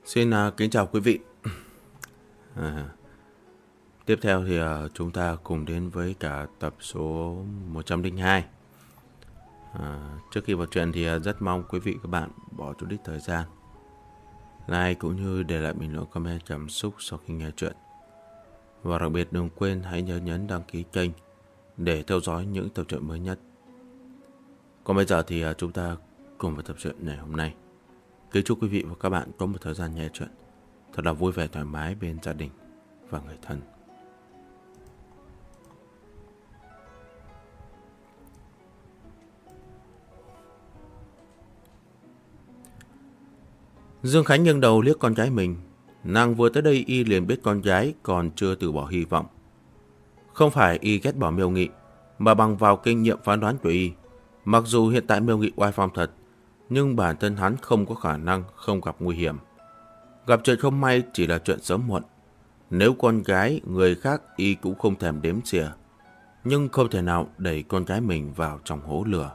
Xin kính chào quý vị. Tiếp theo thì chúng ta cùng đến với cả tập số 102. Trước khi vào chuyện thì rất mong quý vị các bạn bỏ chút ít thời gian like cũng như để lại bình luận comment cảm xúc sau khi nghe chuyện. Và đặc biệt đừng quên hãy nhớ nhấn đăng ký kênh để theo dõi những tập truyện mới nhất. Còn bây giờ thì chúng ta cùng vào tập truyện ngày hôm nay. Kính chúc quý vị và các bạn có một thời gian nghe chuyện thật là vui vẻ thoải mái bên gia đình và người thân. Dương Khánh nghiêng đầu liếc con gái mình. Nàng vừa tới đây y liền biết con gái còn chưa từ bỏ hy vọng. Không phải y ghét bỏ Miêu Nghị, mà bằng vào kinh nghiệm phán đoán của y. Mặc dù hiện tại Miêu Nghị oai phong thật, nhưng bản thân hắn không có khả năng không gặp nguy hiểm. Gặp chuyện không may chỉ là chuyện sớm muộn. Nếu con gái người khác y cũng không thèm đếm xỉa, nhưng không thể nào đẩy con gái mình vào trong hố lửa.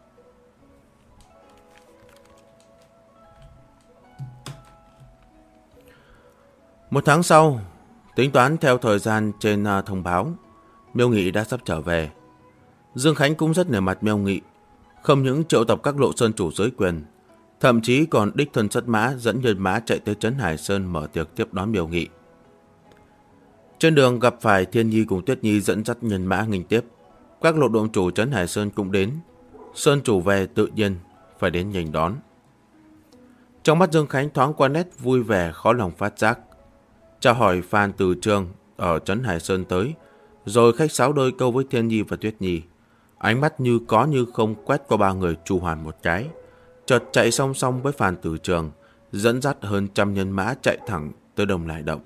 Một tháng sau, tính toán theo thời gian trên thông báo, Miêu Nghị đã sắp trở về. Dương Khánh cũng rất nể mặt Miêu Nghị, không những triệu tập các lộ sơn chủ giới quyền, thậm chí còn đích thân xuất mã dẫn nhân mã chạy tới trấn Hải Sơn mở tiệc tiếp đón Miêu Nghị. Trên đường gặp phải Thiên Nhi cùng Tuyết Nhi dẫn dắt nhân mã nghênh tiếp, các lộ động chủ trấn Hải Sơn cũng đến. Sơn chủ về tự nhiên phải đến nghênh đón. Trong mắt Dương Khánh thoáng qua nét vui vẻ khó lòng phát giác. Chào hỏi Phan Từ Trường ở trấn Hải Sơn tới, rồi khách sáo đôi câu với Thiên Nhi và Tuyết Nhi. Ánh mắt như có như không quét qua ba người Chu Hoàn một cái, chợt chạy song song với Phan Từ Trường, dẫn dắt hơn 100 nhân mã chạy thẳng tới Đông Lai Động.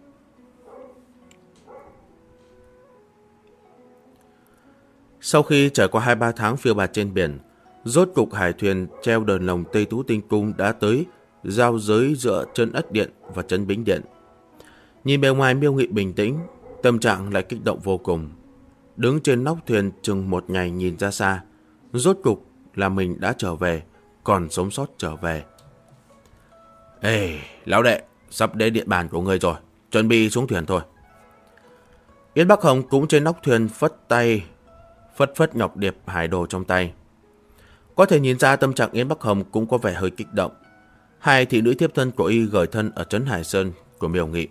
Sau khi trải qua 2-3 tháng phiêu bạt trên biển, rốt cục hải thuyền treo đờn lồng Tây Tú Tinh Cung đã tới giao giới giữa Trấn Ất Điện và Trấn Bính Điện. Nhìn bề ngoài Miêu Nghị bình tĩnh, tâm trạng lại kích động vô cùng. Đứng trên nóc thuyền chừng một ngày nhìn ra xa, rốt cục là mình đã trở về, còn sống sót trở về. Ê, lão đệ, sắp đến địa bàn của ngươi rồi, chuẩn bị xuống thuyền thôi. Yến Bắc Hồng cũng trên nóc thuyền phất phất ngọc điệp hải đồ trong tay. Có thể nhìn ra tâm trạng Yến Bắc Hồng cũng có vẻ hơi kích động. Hai thị nữ thiếp thân của y gởi thân ở trấn Hải Sơn của Miêu Nghị.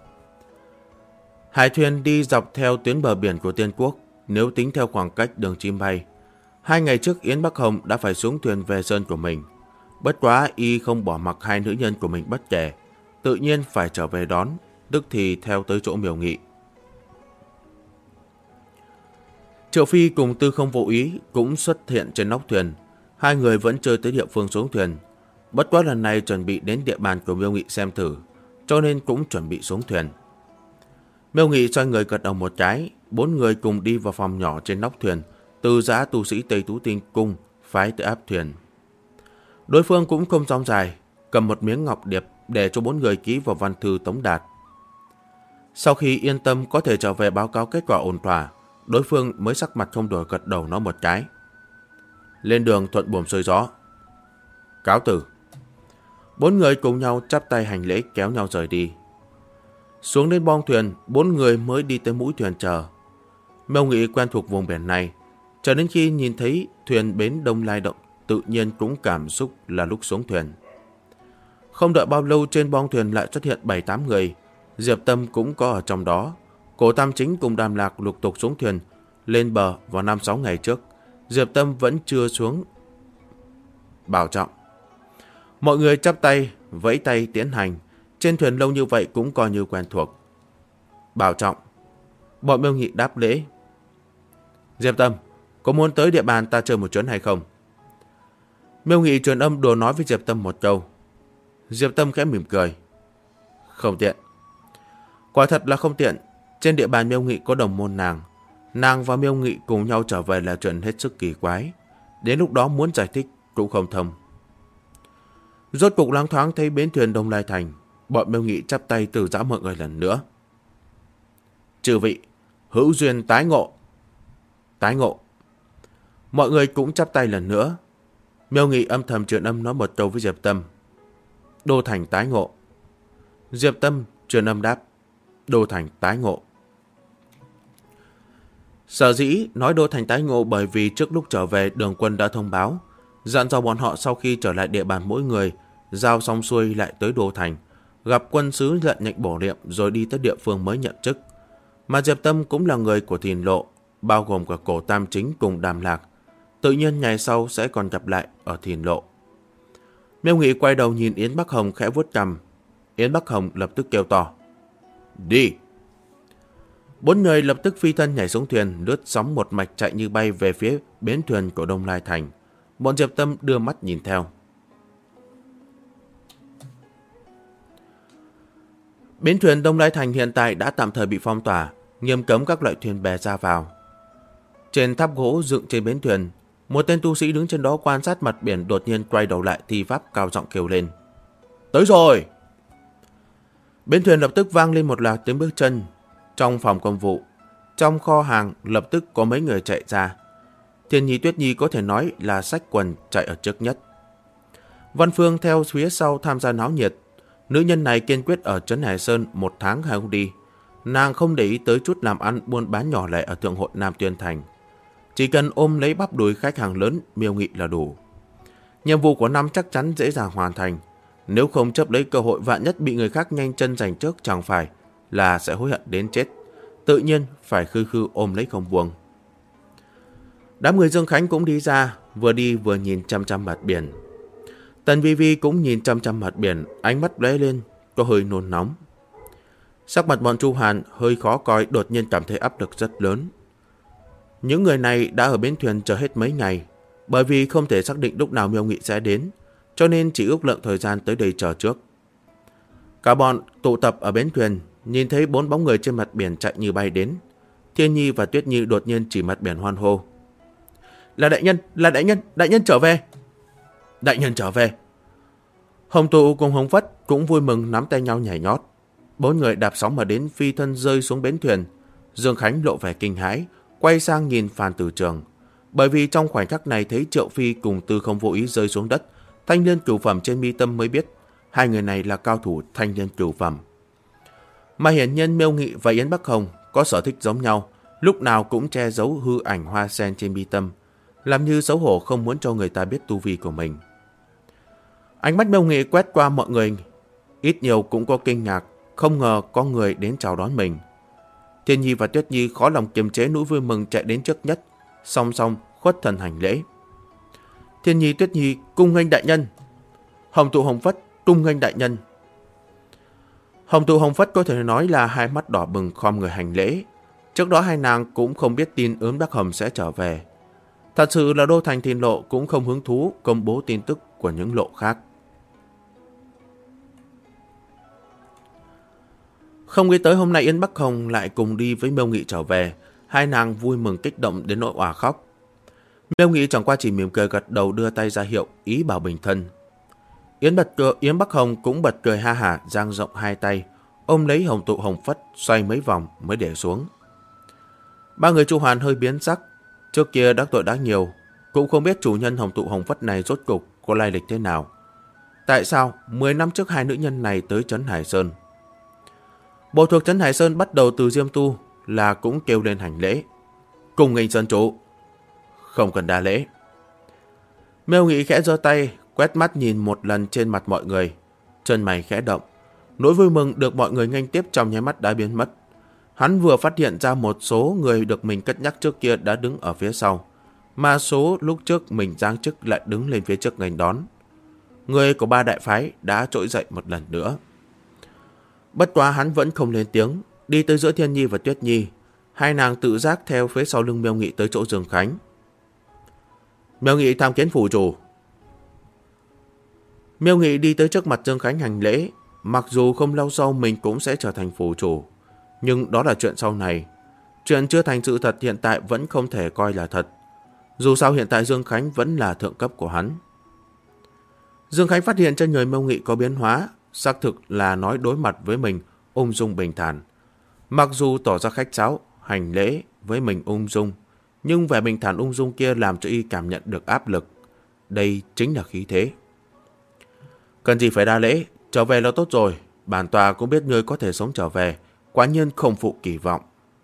Hải thuyền đi dọc theo tuyến bờ biển của Tiên Quốc, nếu tính theo khoảng cách đường chim bay. 2 ngày trước Yến Bắc Hồng đã phải xuống thuyền về sơn của mình. Bất quá y không bỏ mặc hai nữ nhân của mình bất kể, tự nhiên phải trở về đón, tức thì theo tới chỗ Miêu Nghị. Triệu Phi cùng Tư Không Vô Ý cũng xuất hiện trên nóc thuyền. Hai người vẫn chưa tới địa phương xuống thuyền. Bất quá lần này chuẩn bị đến địa bàn của Miêu Nghị xem thử, cho nên cũng chuẩn bị xuống thuyền. Miêu Nghị xoay người gật đầu một cái, 4 người cùng đi vào phòng nhỏ trên nóc thuyền, từ giã tu sĩ Tây Tú Tinh Cung phái tới áp thuyền. Đối phương cũng không rong dài, cầm một miếng ngọc điệp để cho 4 người ký vào văn thư tống đạt. Sau khi yên tâm có thể trở về báo cáo kết quả ổn thỏa, đối phương mới sắc mặt không đổi gật đầu nó một cái. Lên đường thuận buồm xuôi gió. Cáo từ. 4 người cùng nhau chắp tay hành lễ kéo nhau rời đi. Xuống đến bong thuyền, 4 người mới đi tới mũi thuyền chờ. Miêu Nghị quen thuộc vùng biển này, cho đến khi nhìn thấy thuyền bến Đông Lai Động, tự nhiên cũng cảm xúc là lúc xuống thuyền. Không đợi bao lâu trên bong thuyền lại xuất hiện 7-8 người, Diệp Tâm cũng có ở trong đó. Cổ Tam Chính cùng Đàm Lạc lục tục xuống thuyền, lên bờ vào 5-6 ngày trước. Diệp Tâm vẫn chưa xuống. Bảo trọng. Mọi người chắp tay, vẫy tay tiến hành. Trên thuyền lâu như vậy cũng coi như quen thuộc. Bảo trọng. Bọn Miêu Nghị đáp lễ. Diệp Tâm, có muốn tới địa bàn ta chơi một chuyến hay không? Miêu Nghị truyền âm đùa nói với Diệp Tâm một câu. Diệp Tâm khẽ mỉm cười. Không tiện. Quả thật là không tiện. Trên địa bàn Miêu Nghị có đồng môn nàng. Nàng và Miêu Nghị cùng nhau trở về là chuyện hết sức kỳ quái. Đến lúc đó muốn giải thích cũng không thông. Rốt cục loáng thoáng thấy bến thuyền Đông Lai Thành. Bọn Miêu Nghị chắp tay từ giã mọi người lần nữa. Chư vị, hữu duyên tái ngộ. Tái ngộ. Mọi người cũng chắp tay lần nữa. Miêu Nghị âm thầm truyền âm nói một câu với Diệp Tâm. Đô thành tái ngộ. Diệp Tâm truyền âm đáp: Đô Thành tái ngộ. Sở dĩ nói Đô Thành tái ngộ bởi vì trước lúc trở về Đường Quân đã thông báo, dặn dò bọn họ sau khi trở lại địa bàn mỗi người, giao xong xuôi lại tới Đô Thành, gặp quân sứ lệnh nhệnh bổ nhiệm rồi đi tới địa phương mới nhận chức. Mà Diệp Tâm cũng là người của Thìn Lộ, bao gồm cả Cổ Tam Chính cùng Đàm Lạc. Tự nhiên ngày sau sẽ còn gặp lại ở Thìn Lộ. Miêu Nghị quay đầu nhìn Yến Bắc Hồng khẽ vuốt cằm. Yến Bắc Hồng lập tức kêu to: Đi! 4 người lập tức phi thân nhảy xuống thuyền, lướt sóng một mạch chạy như bay về phía bến thuyền của Đông Lai Thành. Bọn Diệp Tâm đưa mắt nhìn theo. Bến thuyền Đông Lai Thành hiện tại đã tạm thời bị phong tỏa, nghiêm cấm các loại thuyền bè ra vào. Trên tháp gỗ dựng trên bến thuyền, một tên tu sĩ đứng trên đó quan sát mặt biển đột nhiên quay đầu lại thi pháp cao giọng kêu lên: Tới rồi! Bến thuyền lập tức vang lên một loạt tiếng bước chân. Trong phòng công vụ, trong kho hàng lập tức có mấy người chạy ra. Thiên Nhi Tuyết Nhi có thể nói là xách quần chạy ở trước nhất. Văn Phương theo phía sau tham gia náo nhiệt. Nữ nhân này kiên quyết ở Trấn Hải Sơn 1 tháng 2 không đi. Nàng không để ý tới chút làm ăn buôn bán nhỏ lẻ ở Thượng Hội Nam Tuyên Thành. Chỉ cần ôm lấy bắp đùi khách hàng lớn Miêu Nghị là đủ. Nhiệm vụ của năm chắc chắn dễ dàng hoàn thành. Nếu không chấp lấy cơ hội vạn nhất bị người khác nhanh chân giành trước chẳng phải là sẽ hối hận đến chết. Tự nhiên phải khư khư ôm lấy không buông. Đám người Dương Khánh cũng đi ra, vừa đi vừa nhìn chăm chăm mặt biển. Tần Vi Vi cũng nhìn chăm chăm mặt biển, ánh mắt lóe lên, có hơi nôn nóng. Sắc mặt bọn Chu Hàn hơi khó coi, đột nhiên cảm thấy áp lực rất lớn. Những người này đã ở bến thuyền chờ hết mấy ngày, bởi vì không thể xác định lúc nào Miêu Nghị sẽ đến, cho nên chỉ ước lượng thời gian tới đây chờ trước. Cả bọn tụ tập ở bến thuyền, nhìn thấy 4 bóng người trên mặt biển chạy như bay đến. Thiên Nhi và Tuyết Nhi đột nhiên chỉ mặt biển hoan hô: Là đại nhân, là đại nhân trở về! Đại nhân trở về! Hồng Tụ cùng Hồng Phất cũng vui mừng nắm tay nhau nhảy nhót. 4 người đạp sóng mà đến, phi thân rơi xuống bến thuyền. Dương Khánh lộ vẻ kinh hãi, quay sang nhìn Phan Tử Trường. Bởi vì trong khoảnh khắc này thấy Triệu Phi cùng Tư Không vô ý rơi xuống đất, thanh liên cửu phẩm trên mi tâm mới biết hai người này là cao thủ thanh liên cửu phẩm. Mà hiển nhiên Miêu Nghị và Yến Bắc Hồng có sở thích giống nhau, lúc nào cũng che giấu hư ảnh hoa sen trên mi tâm, làm như xấu hổ không muốn cho người ta biết tu vi của mình. Ánh mắt Miêu Nghị quét qua mọi người, ít nhiều cũng có kinh ngạc, không ngờ có người đến chào đón mình. Thiên Nhi và Tuyết Nhi khó lòng kiềm chế nỗi vui mừng chạy đến trước nhất, song song khuất thần hành lễ. Thiên Nhi Tuyết Nhi cung nghênh đại nhân. Hồng Tụ Hồng Phất cung nghênh đại nhân. Hồng Tụ Hồng Phất có thể nói là hai mắt đỏ bừng khom người hành lễ. Trước đó hai nàng cũng không biết tin Yến Bắc Hồng sẽ trở về. Thật sự là Đô Thành Thìn Lộ cũng không hứng thú công bố tin tức của những lộ khác. Không nghĩ tới hôm nay Yến Bắc Hồng lại cùng đi với Miêu Nghị trở về. Hai nàng vui mừng kích động đến nỗi òa khóc. Miêu Nghị chẳng qua chỉ mỉm cười gật đầu, đưa tay ra hiệu ý bảo bình thân. Yến Bắc Hồng cũng bật cười ha hả, dang rộng hai tay ôm lấy Hồng Tụ Hồng Phất, xoay mấy vòng mới để xuống. Ba người Chu Hoàn hơi biến sắc. Trước kia đắc tội đã nhiều, cũng không biết chủ nhân Hồng Tụ Hồng Phất này rốt cục có lai lịch thế nào. Tại sao 10 năm trước hai nữ nhân này tới Trấn Hải Sơn? Bộ thuộc Trấn Hải Sơn bắt đầu từ Diêm Tu là cũng kêu lên hành lễ: Cùng nghênh sơn chủ. Không cần đa lễ. Miêu Nghị khẽ giơ tay, quét mắt nhìn một lần trên mặt mọi người, chân mày khẽ động. Nỗi vui mừng được mọi người nghênh tiếp trong nháy mắt đã biến mất. Hắn vừa phát hiện ra một số người được mình cất nhắc trước kia đã đứng ở phía sau, mà số lúc trước mình giáng chức lại đứng lên phía trước nghênh đón. Người của ba đại phái đã trỗi dậy một lần nữa. Bất quá hắn vẫn không lên tiếng, đi tới giữa Thiên Nhi và Tuyết Nhi. Hai nàng tự giác theo phía sau lưng Miêu Nghị tới chỗ Dương Khánh. Miêu Nghị tham kiến phủ chủ. Miêu Nghị đi tới trước mặt Dương Khánh hành lễ. Mặc dù không lâu sau mình cũng sẽ trở thành phủ chủ, nhưng đó là chuyện sau này. Chuyện chưa thành sự thật hiện tại vẫn không thể coi là thật. Dù sao hiện tại Dương Khánh vẫn là thượng cấp của hắn. Dương Khánh phát hiện trên người Miêu Nghị có biến hóa, xác thực là nói đối mặt với mình ung dung bình thản. Mặc dù tỏ ra khách sáo, hành lễ với mình ung dung, nhưng vẻ bình thản ung dung kia làm cho y cảm nhận được áp lực. Đây chính là khí thế. Cần gì phải đa lễ, trở về là tốt rồi. Bản tòa cũng biết ngươi có thể sống trở về, quả nhiên không phụ kỳ vọng.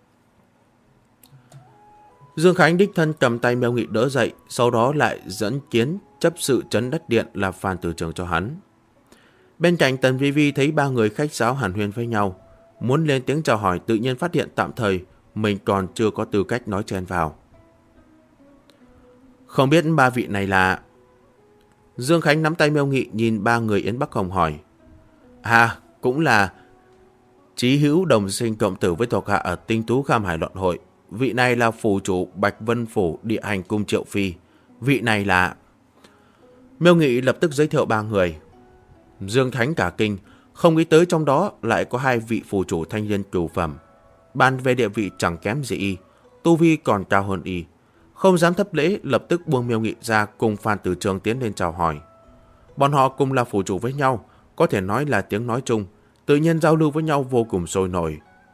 Dương Khánh đích thân cầm tay Miêu Nghị đỡ dậy, sau đó lại dẫn kiến chấp sự trấn đất điện là Phan Tử Trường cho hắn. Bên cạnh Tần Vi Vi thấy ba người khách sáo hàn huyên với nhau, muốn lên tiếng chào hỏi, tự nhiên phát hiện tạm thời mình còn chưa có tư cách nói chen vào. Không biết ba vị này là... Dương Khánh nắm tay Miêu Nghị nhìn ba người Yến Bắc Hồng hỏi. Cũng là chí hữu đồng sinh cộng tử với thuộc hạ ở Tinh Tú Kham Hải Luận Hội. Vị này là phủ chủ Bạch Vân Phủ Địa Hành Cung Triệu Phi. Vị này là... Miêu Nghị lập tức giới thiệu ba người. Dương Khánh cả kinh, không nghĩ tới trong đó lại có hai vị phủ chủ thanh niên cửu phẩm. Bàn về địa vị chẳng kém gì y, tu vi còn cao hơn y. Không dám thấp lễ, lập tức buông Miêu Nghị ra cùng Phan Tử Trường tiến lên chào hỏi. Bọn họ cùng là phủ chủ với nhau, có thể nói là tiếng nói chung, tự nhiên giao lưu với nhau vô cùng sôi nổi.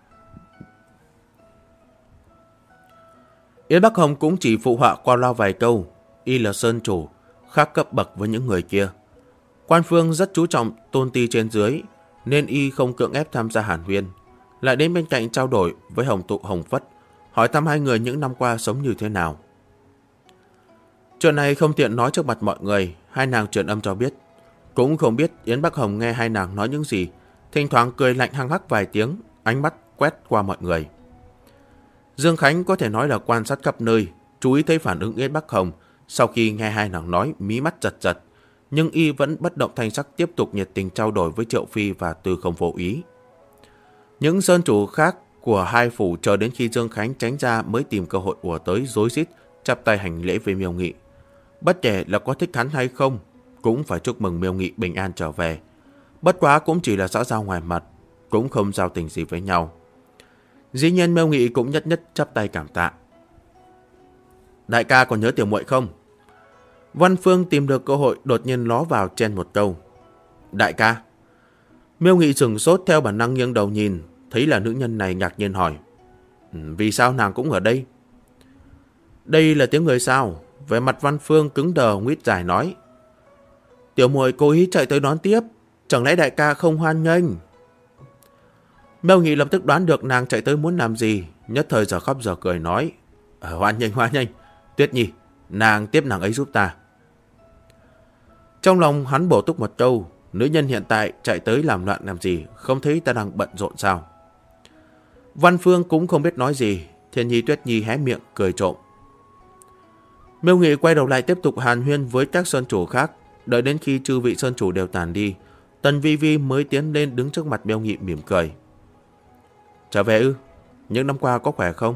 Yến Bắc Hồng cũng chỉ phụ họa qua loa vài câu, y là sơn chủ, khác cấp bậc với những người kia. Quan phương rất chú trọng tôn ti trên dưới, nên y không cưỡng ép tham gia hàn huyên, lại đến bên cạnh trao đổi với Hồng Tụ Hồng Phất, hỏi thăm hai người những năm qua sống như thế nào. Chuyện này không tiện nói trước mặt mọi người, hai nàng truyền âm cho biết. Cũng không biết Yến Bắc Hồng nghe hai nàng nói những gì, thỉnh thoảng cười lạnh hăng hắc vài tiếng, ánh mắt quét qua mọi người. Dương Khánh có thể nói là quan sát khắp nơi, chú ý thấy phản ứng Yến Bắc Hồng. Sau khi nghe hai nàng nói, mí mắt giật giật, nhưng y vẫn bất động thanh sắc, tiếp tục nhiệt tình trao đổi với Triệu Phi và Tư Không Vô Ý. Những sơn chủ khác của hai phủ chờ đến khi Dương Khánh tránh ra mới tìm cơ hội ùa tới rối rít chắp tay hành lễ với Miêu Nghị. Bất kể là có thích hắn hay không, cũng phải chúc mừng Miêu Nghị bình an trở về. Bất quá cũng chỉ là xã giao ngoài mặt, cũng không giao tình gì với nhau. Dĩ nhiên Miêu Nghị cũng nhất nhất chắp tay cảm tạ. Đại ca còn nhớ tiểu muội không? Văn Phương tìm được cơ hội đột nhiên ló vào chen một câu. Đại ca. Miêu Nghị sửng sốt, theo bản năng nghiêng đầu nhìn, thấy là nữ nhân này, ngạc nhiên hỏi. Vì sao nàng cũng ở đây? Đây là tiếng người sao? Về mặt Văn Phương cứng đờ nguyết dài nói. Tiểu muội cố ý chạy tới đón tiếp, chẳng lẽ đại ca không hoan nghênh? Miêu Nghị lập tức đoán được nàng chạy tới muốn làm gì, nhất thời giờ khóc giờ cười nói. Hoan nghênh, Tuyết Nhi, nàng tiếp nàng ấy giúp ta. Trong lòng hắn bổ túc một câu, nữ nhân hiện tại chạy tới làm loạn làm gì, không thấy ta đang bận rộn sao? Văn Phương cũng không biết nói gì, Thiên Nhi Tuyết Nhi hé miệng cười trộm. Miêu Nghị quay đầu lại tiếp tục hàn huyên với các sơn chủ khác, đợi đến khi chư vị sơn chủ đều tàn đi, Tần Vi Vi mới tiến lên đứng trước mặt Miêu Nghị mỉm cười. Trở về ư? Những năm qua có khỏe không?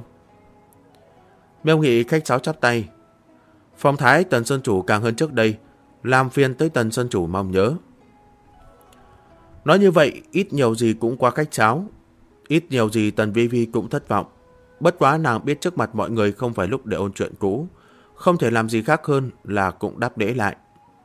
Miêu Nghị khách sáo chắp tay. Phong thái Tần sơn chủ càng hơn trước đây, làm phiền tới Tần sơn chủ mong nhớ. Nói như vậy, ít nhiều gì cũng qua khách sáo, ít nhiều gì Tần Vi Vi cũng thất vọng. Bất quá nàng biết trước mặt mọi người không phải lúc để ôn chuyện cũ, không thể làm gì khác hơn là cũng đáp lễ lại.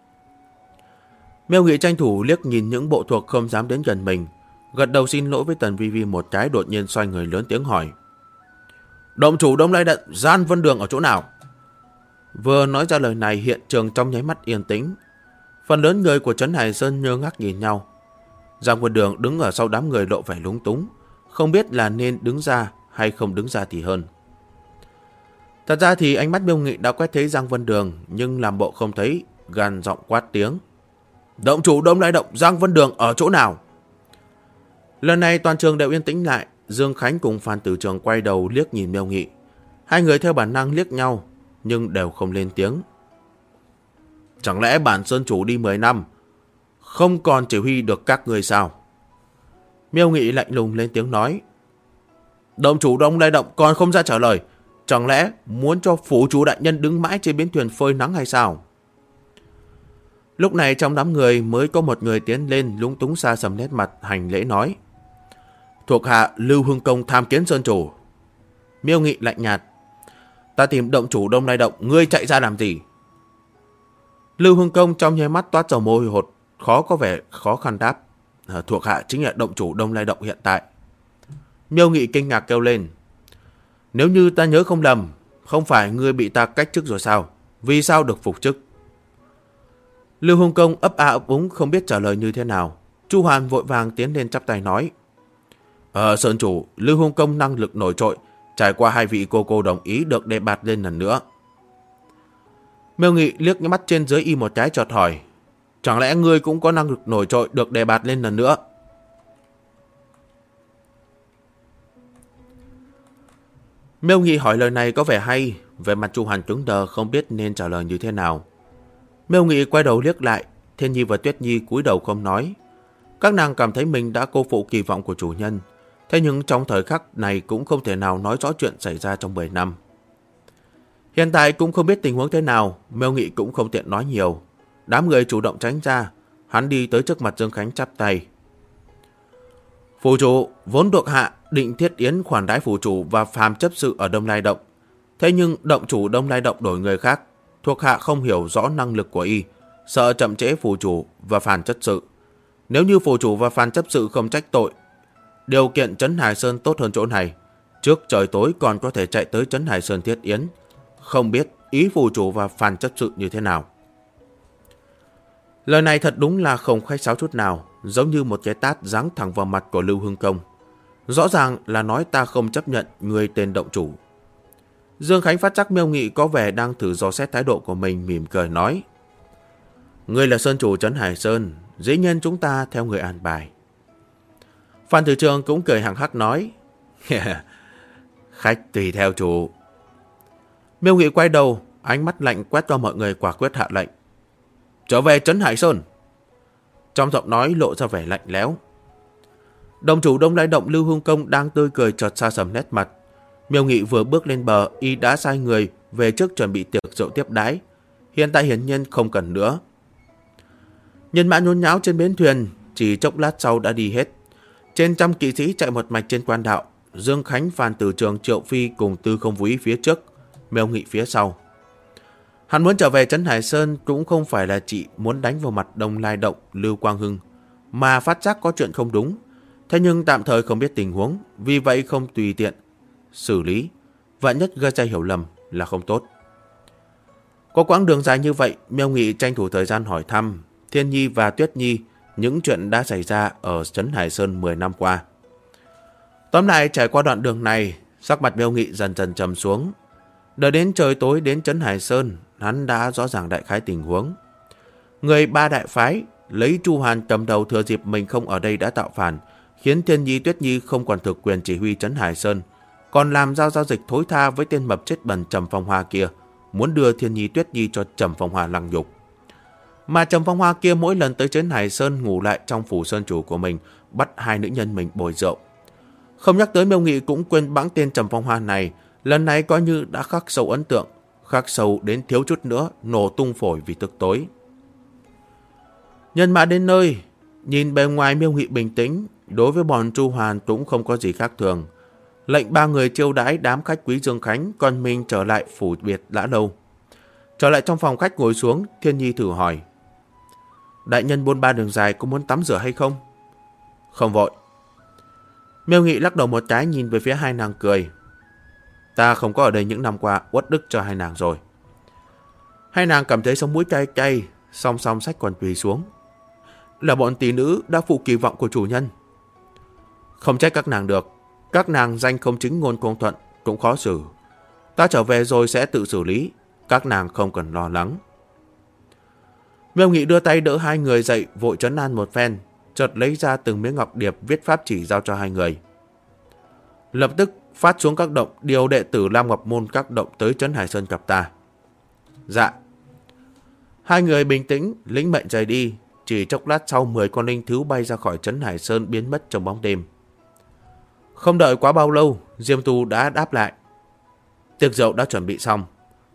Miêu Nghị tranh thủ liếc nhìn những bộ thuộc không dám đến gần mình, gật đầu xin lỗi với Tần Vi Vi một cái, đột nhiên xoay người lớn tiếng hỏi. Động chủ Đông Lai Đận, Gian Vân Đường ở chỗ nào? Vừa nói ra lời này, hiện trường trong nháy mắt yên tĩnh. Phần lớn người của Trấn Hải Sơn ngơ ngác nhìn nhau. Giang Vân Đường đứng ở sau đám người lộ vẻ lúng túng, không biết là nên đứng ra hay không đứng ra thì hơn. Thật ra thì ánh mắt Miêu Nghị đã quét thấy Giang Vân Đường, nhưng làm bộ không thấy, gằn giọng quát tiếng. Động chủ Đông Lai Động, Giang Vân Đường ở chỗ nào? Lần này toàn trường đều yên tĩnh lại. Dương Khánh cùng Phan Tử Trường quay đầu liếc nhìn Miêu Nghị. Hai người theo bản năng liếc nhau, nhưng đều không lên tiếng. Chẳng lẽ bản sơn chủ đi 10 năm, không còn chỉ huy được các người sao? Miêu Nghị lạnh lùng lên tiếng nói. Động chủ Đông Lai Động còn không ra trả lời, chẳng lẽ muốn cho phủ chủ đại nhân đứng mãi trên bến thuyền phơi nắng hay sao? Lúc này trong đám người mới có một người tiến lên, lúng túng xa sầm nét mặt hành lễ nói. Thuộc hạ Lưu Hưng Công tham kiến sơn chủ. Miêu Nghị lạnh nhạt. Ta tìm động chủ Đông Lai Động, ngươi chạy ra làm gì? Lưu Hưng Công trong nháy mắt toát dầu mồ hôi hột, có vẻ khó khăn đáp. Thuộc hạ chính là động chủ Đông Lai Động hiện tại. Miêu Nghị kinh ngạc kêu lên. Nếu như ta nhớ không lầm, không phải ngươi bị ta cách chức rồi sao? Vì sao được phục chức? Lưu Hưng Công ấp a ấp úng không biết trả lời như thế nào. Chu Hàn vội vàng tiến lên chắp tay nói: Sơn chủ, Lưu Hung Công năng lực nổi trội, trải qua 2 vị cô đồng ý được đề bạt lên lần nữa. Miêu Nghị liếc mắt trên dưới y một cái chợt hỏi: chẳng lẽ ngươi cũng có năng lực nổi trội được đề bạt lên lần nữa? Miêu Nghị hỏi lời này có vẻ hay, về mặt Chu Hàn cứng đờ không biết nên trả lời như thế nào. Miêu Nghị quay đầu liếc lại, Thiên Nhi và Tuyết Nhi cúi đầu không nói. Các nàng cảm thấy mình đã cô phụ kỳ vọng của chủ nhân, thế nhưng trong thời khắc này cũng không thể nào nói rõ chuyện xảy ra trong 10 năm. Hiện tại cũng không biết tình huống thế nào, Miêu Nghị cũng không tiện nói nhiều. Đám người chủ động tránh ra, hắn đi tới trước mặt Dương Khánh chắp tay. Phủ chủ, vốn thuộc hạ định thiết yến khoản đãi phủ chủ và phàm chấp sự ở Đông Lai Động. Thế nhưng động chủ Đông Lai Động đổi người khác, thuộc hạ không hiểu rõ năng lực của y, sợ chậm trễ phủ chủ và phàm chấp sự. Nếu như phủ chủ và phàm chấp sự không trách tội, điều kiện Trấn Hải Sơn tốt hơn chỗ này, trước trời tối còn có thể chạy tới Trấn Hải Sơn thiết yến. Không biết ý phủ chủ và phàm chấp sự như thế nào. Lời này thật đúng là không khách sáo chút nào, giống như một cái tát giáng thẳng vào mặt của Lưu Hưng Công. Rõ ràng là nói ta không chấp nhận người tên động chủ. Dương Khánh phát giác Miêu Nghị có vẻ đang thử dò xét thái độ của mình, mỉm cười nói: Ngươi là sơn chủ Trấn Hải Sơn, dĩ nhiên chúng ta theo người an bài. Phan Tử Trường cũng cười hằng hắc nói: khách tùy theo chủ. Miêu Nghị quay đầu, ánh mắt lạnh quét qua mọi người, quả quyết hạ lệnh: trở về Trấn Hải Sơn. Trong giọng nói lộ ra vẻ lạnh lẽo. Đồng chủ Đông Lai Động Lưu Hung Công đang tươi cười chợt xa sầm nét mặt. Miêu Nghị vừa bước lên bờ, y đã sai người về trước chuẩn bị tiệc rượu tiếp đãi. Hiện tại hiển nhiên không cần nữa. Nhân mã nhốn nháo trên bến thuyền, chỉ chốc lát sau đã đi hết. Trên trăm kỵ sĩ chạy một mạch trên quan đạo. Dương Khánh, Phan Tử Trường, Triệu Phi cùng Tư Không Vũ Ý phía trước, Miêu Nghị phía sau. Hắn muốn trở về Trấn Hải Sơn cũng không phải là chỉ muốn đánh vào mặt Đông Lai Động Lưu Quang Hưng, mà phát giác có chuyện không đúng. Thế nhưng tạm thời không biết tình huống, vì vậy không tùy tiện xử lý, vạn nhất gây ra hiểu lầm là không tốt. Có quãng đường dài như vậy, Miêu Nghị tranh thủ thời gian hỏi thăm Thiên Nhi và Tuyết Nhi những chuyện đã xảy ra ở Trấn Hải Sơn 10 năm qua. Tóm lại, trải qua đoạn đường này, sắc mặt Miêu Nghị dần dần trầm xuống. Đợi đến trời tối đến Trấn Hải Sơn, hắn đã rõ ràng đại khái tình huống. Người ba đại phái lấy Chu Hàn cầm đầu thừa dịp mình không ở đây đã tạo phản, khiến Thiên Nhi Tuyết Nhi không còn thực quyền chỉ huy Trấn Hải Sơn, còn làm giao dịch thối tha với tên mập chết bẩn Trầm Phong Hoa kia, muốn đưa Thiên Nhi Tuyết Nhi cho Trầm Phong Hoa lăng nhục. Mà Trầm Phong Hoa kia mỗi lần tới Trấn Hải Sơn ngủ lại trong phủ sơn chủ của mình, bắt 2 nữ nhân mình bồi rượu. Không nhắc tới, Miêu Nghị cũng quên bẵng tên Trầm Phong Hoa này, lần này coi như đã khắc sâu ấn tượng, khắc sâu đến thiếu chút nữa nổ tung phổi vì tức tối. Nhân mã đến nơi, nhìn bề ngoài Miêu Nghị bình tĩnh, đối với bọn Chu Hàn cũng không có gì khác thường. Lệnh 3 người chiêu đãi đám khách quý Dương Khánh, còn mình trở lại phủ biệt đã lâu. Trở lại trong phòng khách ngồi xuống, Thiên Nhi thử hỏi: đại nhân buôn ba đường dài có muốn tắm rửa hay không? Không vội. Miêu Nghị lắc đầu một cái, nhìn về phía hai nàng cười: ta không có ở đây những năm qua, uất đức cho hai nàng rồi. Hai nàng cảm thấy sống mũi cay cay, song song xách quần quỳ xuống. Là bọn tỷ nữ đã phụ kỳ vọng của chủ nhân. Không trách các nàng được, các nàng danh không chính ngôn không thuận, cũng khó xử. Ta trở về rồi sẽ tự xử lý, các nàng không cần lo lắng. Miêu Nghị đưa tay đỡ hai người dậy, vội trấn an một phen, chợt lấy ra từng miếng ngọc điệp viết pháp chỉ giao cho hai người. Lập tức phát xuống các động, điều đệ tử Lam Ngọc Môn các động tới Trấn Hải Sơn gặp ta. Dạ. Hai người bình tĩnh lĩnh mệnh rời đi. Chỉ chốc lát sau, 10 con linh thú bay ra khỏi Trấn Hải Sơn, biến mất trong bóng đêm. Không đợi quá bao lâu, Diêm Tu đã đáp lại: tiệc rượu đã chuẩn bị xong.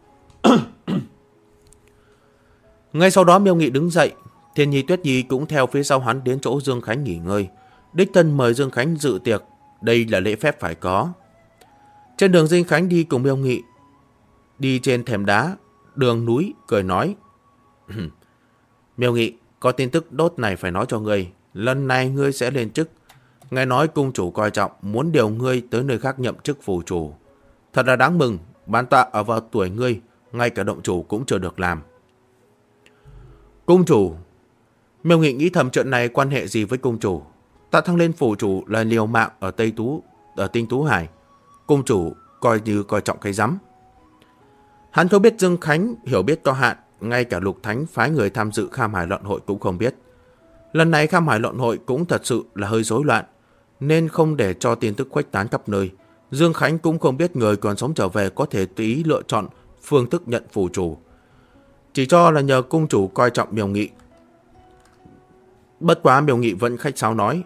Ngay sau đó, Miêu Nghị đứng dậy, Thiên Nhi Tuyết Nhi cũng theo phía sau hắn đến chỗ Dương Khánh nghỉ ngơi, đích thân mời Dương Khánh dự tiệc. Đây là lễ phép phải có. Trên đường, Dương Khánh đi cùng Miêu Nghị, đi trên thềm đá đường núi, cười nói: Miêu Nghị, có tin tức đốt này phải nói cho ngươi. Lần này ngươi sẽ lên chức. Nghe nói cung chủ coi trọng, muốn điều ngươi tới nơi khác nhậm chức phủ chủ. Thật là đáng mừng, bản tọa ở vào tuổi ngươi, ngay cả động chủ cũng chưa được làm. Cung chủ. Miêu Nghị nghĩ thầm chuyện này quan hệ gì với cung chủ. Tạ thăng lên phủ chủ là liều mạng ở Tinh Tú Hải. Cung chủ coi như coi trọng cái rắm. Hắn không biết Dương Khánh hiểu biết có hạn, ngay cả Lục Thánh phái người tham dự Kham Hải Luận Hội cũng không biết. Lần này Kham Hải Luận Hội cũng thật sự là hơi rối loạn, nên không để cho tin tức khuếch tán khắp nơi. Dương Khánh cũng không biết người còn sống trở về có thể tùy ý lựa chọn phương thức nhận phủ chủ. Chỉ cho là nhờ cung chủ coi trọng Miêu Nghị. Bất quá Miêu Nghị vẫn khách sáo nói.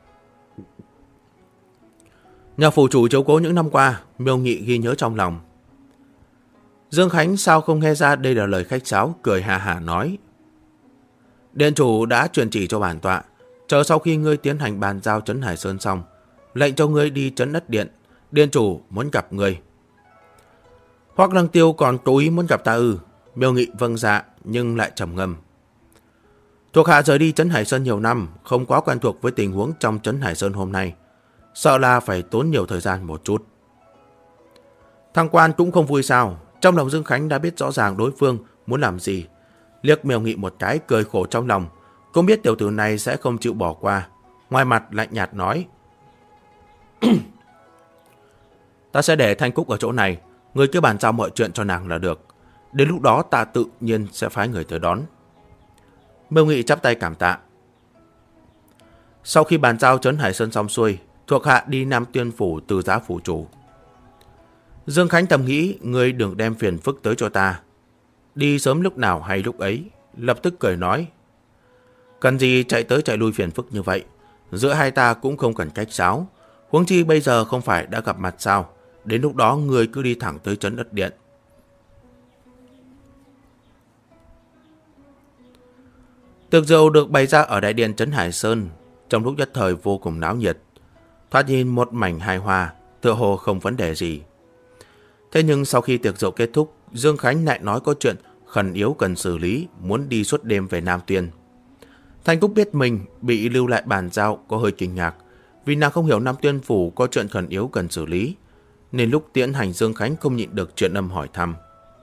Nhờ phủ chủ chiếu cố những năm qua, Miêu Nghị ghi nhớ trong lòng. Dương Khánh sao không nghe ra đây là lời khách sáo, cười hà hà nói. Điện chủ đã truyền chỉ cho bản tọa, chờ sau khi ngươi tiến hành bàn giao Trấn Hải Sơn xong, lệnh cho ngươi đi Trấn Đất Điện, điện chủ muốn gặp ngươi. Hoắc Lăng Tiêu còn cố ý muốn gặp ta ư? Miêu Nghị vâng dạ nhưng lại trầm ngâm. Thuộc hạ rời đi Trấn Hải Sơn nhiều năm, không quá quen thuộc với tình huống trong Trấn Hải Sơn hôm nay, sợ là phải tốn nhiều thời gian một chút. Thăng quan cũng không vui sao? Trong lòng Dương Khánh đã biết rõ ràng đối phương muốn làm gì. Liếc Miêu Nghị một cái, cười khổ trong lòng, cũng biết tiểu tử này sẽ không chịu bỏ qua. Ngoài mặt lạnh nhạt nói. Ta sẽ để Thanh Cúc ở chỗ này, người cứ bàn giao mọi chuyện cho nàng là được. Đến lúc đó ta tự nhiên sẽ phái người tới đón. Miêu Nghị chắp tay cảm tạ. Sau khi bàn giao Trấn Hải Sơn xong xuôi, thuộc hạ đi Nam Tuyên Phủ từ giá phủ chủ. Dương Khánh thầm nghĩ, ngươi đừng đem phiền phức tới cho ta. Đi sớm lúc nào hay lúc ấy, lập tức cười nói. Cần gì chạy tới chạy lui phiền phức như vậy, giữa hai ta cũng không cần cách sáo. Huống chi bây giờ không phải đã gặp mặt sao, đến lúc đó ngươi cứ đi thẳng tới Trấn Đất Điện. Tiệc rượu được bày ra ở đại điện Trấn Hải Sơn, trong lúc nhất thời vô cùng náo nhiệt. Thoạt nhìn một mảnh hài hòa, tựa hồ không vấn đề gì. Thế nhưng sau khi tiệc rượu kết thúc, Dương Khánh lại nói có chuyện khẩn yếu cần xử lý, muốn đi suốt đêm về Nam Tuyên. Thanh Cúc biết mình bị lưu lại bàn giao có hơi kinh ngạc, vì nàng không hiểu Nam Tuyên Phủ có chuyện khẩn yếu cần xử lý, nên lúc tiễn hành Dương Khánh không nhịn được chuyện âm hỏi thăm.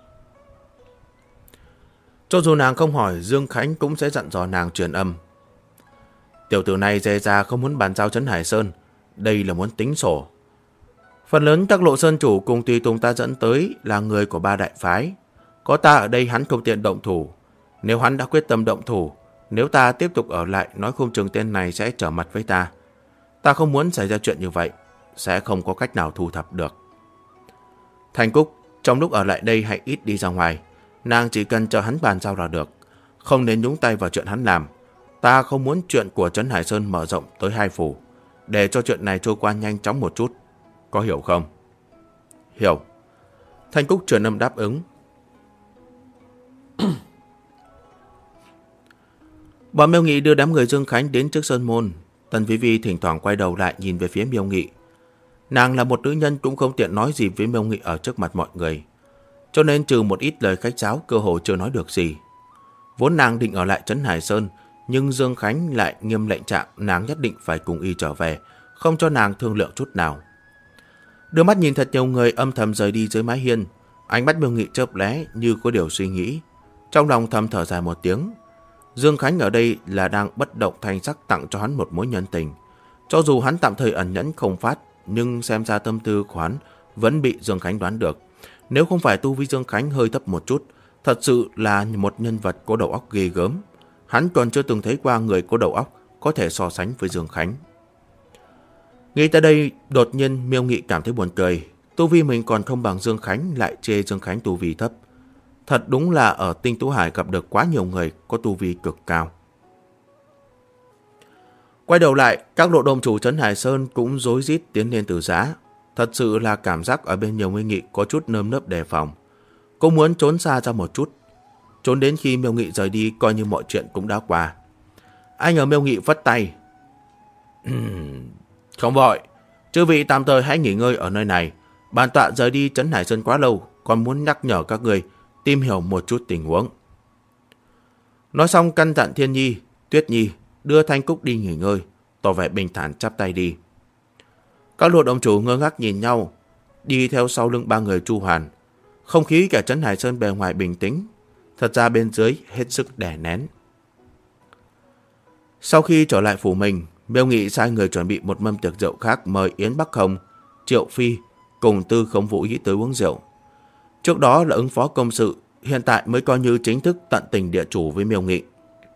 Cho dù nàng không hỏi, Dương Khánh cũng sẽ dặn dò nàng truyền âm. Tiểu tử này dè ra không muốn bàn giao Trấn Hải Sơn, đây là muốn tính sổ. Phần lớn các lộ sơn chủ cùng tùy tùng ta dẫn tới là người của ba đại phái. Có ta ở đây hắn không tiện động thủ. Nếu hắn đã quyết tâm động thủ, nếu ta tiếp tục ở lại, nói không chừng tên này sẽ trở mặt với ta. Ta không muốn xảy ra chuyện như vậy, sẽ không có cách nào thu thập được. Thanh Cúc, trong lúc ở lại đây hãy ít đi ra ngoài. Nàng chỉ cần chờ hắn bàn giao là được, không nên nhúng tay vào chuyện hắn làm. Ta không muốn chuyện của Trấn Hải Sơn mở rộng tới 2 phủ, để cho chuyện này trôi qua nhanh chóng một chút. Có hiểu không? Hiểu. Thanh Cúc truyền âm đáp ứng. Bọn Miêu Nghị đưa đám người Dương Khánh đến trước sơn môn. Tần Vĩ Vi thỉnh thoảng quay đầu lại nhìn về phía Miêu Nghị. Nàng là một nữ nhân cũng không tiện nói gì với Miêu Nghị ở trước mặt mọi người, cho nên trừ một ít lời khách sáo cơ hồ chưa nói được gì. Vốn nàng định ở lại Trấn Hải Sơn, nhưng Dương Khánh lại nghiêm lệnh trạng nàng nhất định phải cùng y trở về, không cho nàng thương lượng chút nào. Đưa mắt nhìn thật nhiều người âm thầm rời đi dưới mái hiên, ánh mắt Miêu Nghị chớp lóe như có điều suy nghĩ, trong lòng thầm thở dài một tiếng. Dương Khánh ở đây là đang bất động thanh sắc tặng cho hắn một mối nhân tình. Cho dù hắn tạm thời ẩn nhẫn không phát, nhưng xem ra tâm tư của hắn vẫn bị Dương Khánh đoán được. Nếu không phải tu vi Dương Khánh hơi thấp một chút, thật sự là một nhân vật có đầu óc ghê gớm. Hắn còn chưa từng thấy qua người có đầu óc có thể so sánh với Dương Khánh. Nghĩ tới đây, đột nhiên Miêu Nghị cảm thấy buồn cười. Tu vi mình còn không bằng Dương Khánh, lại chê Dương Khánh tu vi thấp. Thật đúng là ở Tinh Tú Hải gặp được quá nhiều người có tu vi cực cao. Quay đầu lại, các lộ đồn chủ Trấn Hải Sơn cũng rối rít tiến lên từ giá. Thật sự là cảm giác ở bên nhiều Miêu Nghị có chút nơm nớp đề phòng. Cô muốn trốn xa ra một chút, trốn đến khi Miêu Nghị rời đi coi như mọi chuyện cũng đã qua. Anh ở Miêu Nghị vất tay. Không vội, chư vị tạm thời hãy nghỉ ngơi ở nơi này. Bản tọa rời đi Trấn Hải Sơn quá lâu, còn muốn nhắc nhở các người tìm hiểu một chút tình huống. Nói xong căn dặn Thiên Nhi, Tuyết Nhi đưa Thanh Cúc đi nghỉ ngơi, tỏ vẻ bình thản chắp tay đi. Các lột ông chủ ngơ ngác nhìn nhau, đi theo sau lưng ba người Chu Hoàn. Không khí cả Trấn Hải Sơn bề ngoài bình tĩnh, thật ra bên dưới hết sức đè nén. Sau khi trở lại phủ mình, Miêu Nghị sai người chuẩn bị một mâm tiệc rượu khác mời Yến Bắc Hồng, Triệu Phi cùng Tư Không Vũ Ý tới uống rượu. Trước đó là ứng phó công sự, hiện tại mới coi như chính thức tận tình địa chủ với Miêu Nghị.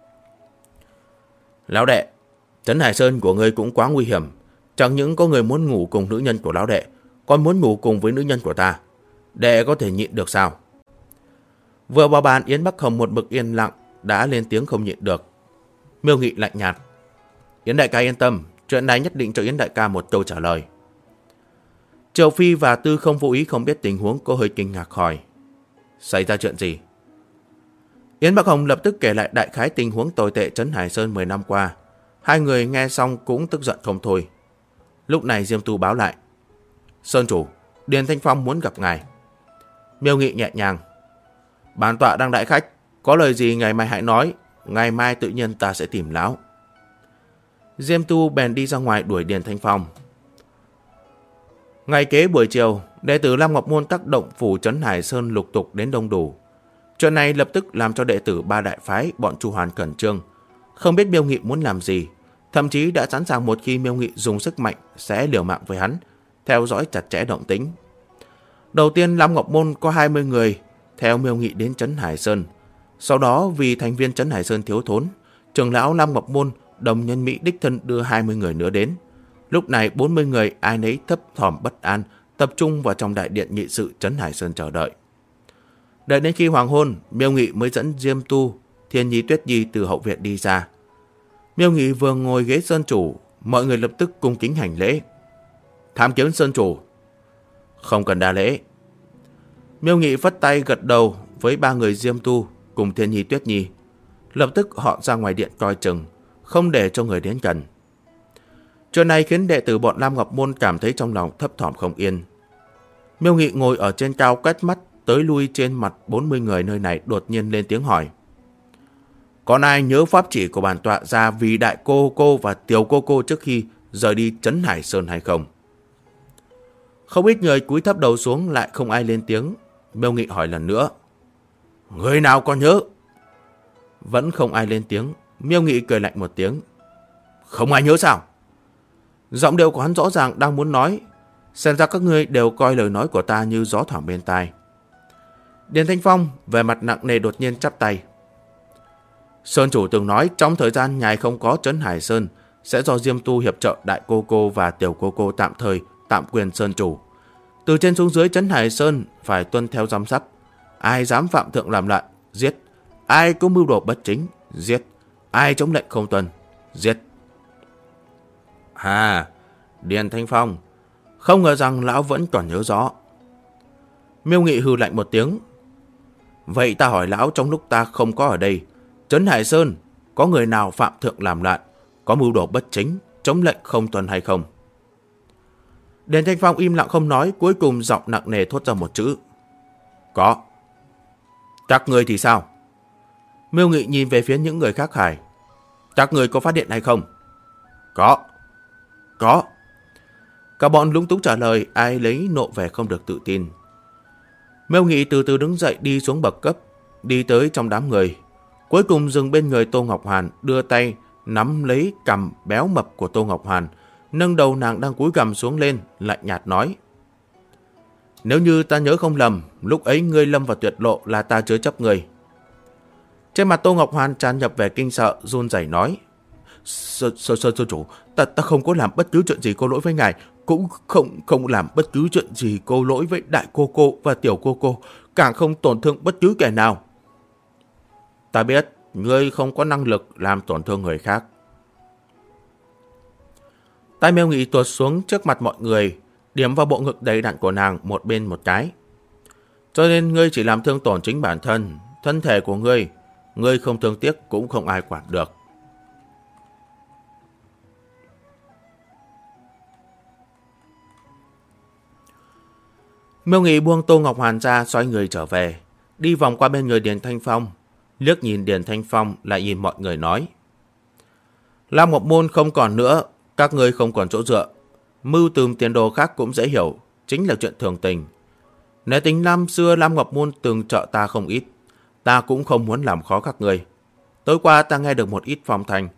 Lão đệ, Trấn Hải Sơn của ngươi cũng quá nguy hiểm. Chẳng những có người muốn ngủ cùng nữ nhân của lão đệ, còn muốn ngủ cùng với nữ nhân của ta. Đệ có thể nhịn được sao? Vừa vào bàn, Yến Bắc Hồng một mực yên lặng, đã lên tiếng không nhịn được. Miêu Nghị lạnh nhạt. Yến đại ca yên tâm, chuyện này nhất định cho Yến đại ca một câu trả lời. Triệu Phi và Tư Không Vũ Ý không biết tình huống, cô hơi kinh ngạc hỏi. Xảy ra chuyện gì? Yến Bắc Hồng lập tức kể lại đại khái tình huống tồi tệ Trấn Hải Sơn 10 năm qua. Hai người nghe xong cũng tức giận không thôi. Lúc này Diêm Tu báo lại. Sơn chủ, Điền Thanh Phong muốn gặp ngài. Miêu Nghị nhẹ nhàng. Bản tọa đang đại khách, có lời gì ngày mai hãy nói, ngày mai tự nhiên ta sẽ tìm lão. Diêm Tu bèn đi ra ngoài đuổi Điền Thanh Phong. Ngày kế buổi chiều, đệ tử Lam Ngọc Môn tác động phủ Trấn Hải Sơn lục tục đến đông đủ. Chuyện này lập tức làm cho đệ tử ba đại phái bọn Chu Hoàn khẩn trương, không biết Miêu Nghị muốn làm gì, thậm chí đã sẵn sàng một khi Miêu Nghị dùng sức mạnh sẽ liều mạng với hắn, theo dõi chặt chẽ động tĩnh. Đầu tiên Lam Ngọc Môn có 20 người theo Miêu Nghị đến Trấn Hải Sơn. Sau đó vì thành viên Trấn Hải Sơn thiếu thốn, trưởng lão Lam Ngọc Môn Đồng Nhân Mỹ đích thân đưa 20 người nữa đến. Lúc này 40 người ai nấy thấp thỏm bất an, tập trung vào trong đại điện nghị sự Trấn Hải Sơn chờ đợi. Đợi đến khi hoàng hôn, Miêu Nghị mới dẫn Diêm Tu, Thiên Nhi Tuyết Nhi từ hậu viện đi ra. Miêu Nghị vừa ngồi ghế sơn chủ, mọi người lập tức cung kính hành lễ. Tham kiến sơn chủ. Không cần đa lễ. Miêu Nghị phất tay gật đầu với ba người Diêm Tu cùng Thiên Nhi Tuyết Nhi. Lập tức họ ra ngoài điện coi chừng, không để cho người đến gần. Chuyện này khiến đệ tử bọn Lam Ngọc Môn cảm thấy trong lòng thấp thỏm không yên. Miêu Nghị ngồi ở trên cao quét mắt tới lui trên mặt 40 người nơi này, đột nhiên lên tiếng hỏi. Còn ai nhớ pháp chỉ của bản tọa ra vì đại cô và tiểu cô trước khi rời đi Trấn Hải Sơn hay không? Không ít người cúi thấp đầu xuống, lại không ai lên tiếng. Miêu Nghị hỏi lần nữa. Người nào còn nhớ? Vẫn không ai lên tiếng. Miêu Nghị cười lạnh một tiếng. Không ai nhớ sao? Giọng điệu của hắn rõ ràng đang muốn nói. Xem ra các ngươi đều coi lời nói của ta như gió thoảng bên tai. Điền Thanh Phong về mặt nặng nề đột nhiên chắp tay. Sơn chủ từng nói trong thời gian ngài không có Trấn Hải Sơn sẽ do Diêm Tu hiệp trợ đại cô và tiểu cô tạm thời tạm quyền sơn chủ. Từ trên xuống dưới Trấn Hải Sơn phải tuân theo giám sát. Ai dám phạm thượng làm loạn, giết. Ai có mưu đồ bất chính, giết. Ai chống lệnh không tuân, giết. Điền Thanh Phong, không ngờ rằng lão vẫn còn nhớ rõ. Miêu Nghị hừ lạnh một tiếng. Vậy ta hỏi lão, trong lúc ta không có ở đây, Trấn Hải Sơn có người nào phạm thượng làm loạn, có mưu đồ bất chính, chống lệnh không tuân hay không? Điền Thanh Phong im lặng không nói, cuối cùng giọng nặng nề thốt ra một chữ. Có. Các người thì sao? Miêu Nghị nhìn về phía những người khác hỏi. Các người có phát hiện hay không? Có. Cả bọn lúng túng trả lời, ai lấy nộ vẻ không được tự tin. Miêu Nghị từ từ đứng dậy đi xuống bậc cấp, đi tới trong đám người. Cuối cùng dừng bên người Tô Ngọc Hoàn, đưa tay nắm lấy cằm béo mập của Tô Ngọc Hoàn, nâng đầu nàng đang cúi gằm xuống lên, lạnh nhạt nói. Nếu như ta nhớ không lầm, lúc ấy ngươi lâm vào tuyệt lộ là ta chứa chấp ngươi. Trên mặt Tô Ngọc Hoàn tràn nhập vẻ kinh sợ, run rẩy nói. Sơn chủ, ta không có làm bất cứ chuyện gì có lỗi với ngài, cũng không làm bất cứ chuyện gì có lỗi với đại cô và tiểu cô, càng không tổn thương bất cứ kẻ nào. Ta biết, ngươi không có năng lực làm tổn thương người khác. Tay Miêu Nghị tuột xuống trước mặt mọi người, điểm vào bộ ngực đầy đặn của nàng một bên một cái. Cho nên ngươi chỉ làm thương tổn chính bản thân, thân thể của ngươi không thương tiếc cũng không ai quản được. Miêu Nghị buông Tô Ngọc Hoàn ra, xoay người trở về, đi vòng qua bên người Điền Thanh Phong, liếc nhìn Điền Thanh Phong lại nhìn mọi người nói. Lam Ngọc Môn không còn nữa, các ngươi không còn chỗ dựa, mưu tìm tiền đồ khác cũng dễ hiểu, chính là chuyện thường tình. Nếu tính năm xưa Lam Ngọc Môn từng trợ ta không ít, ta cũng không muốn làm khó các ngươi. Tối qua ta nghe được một ít phong thanh,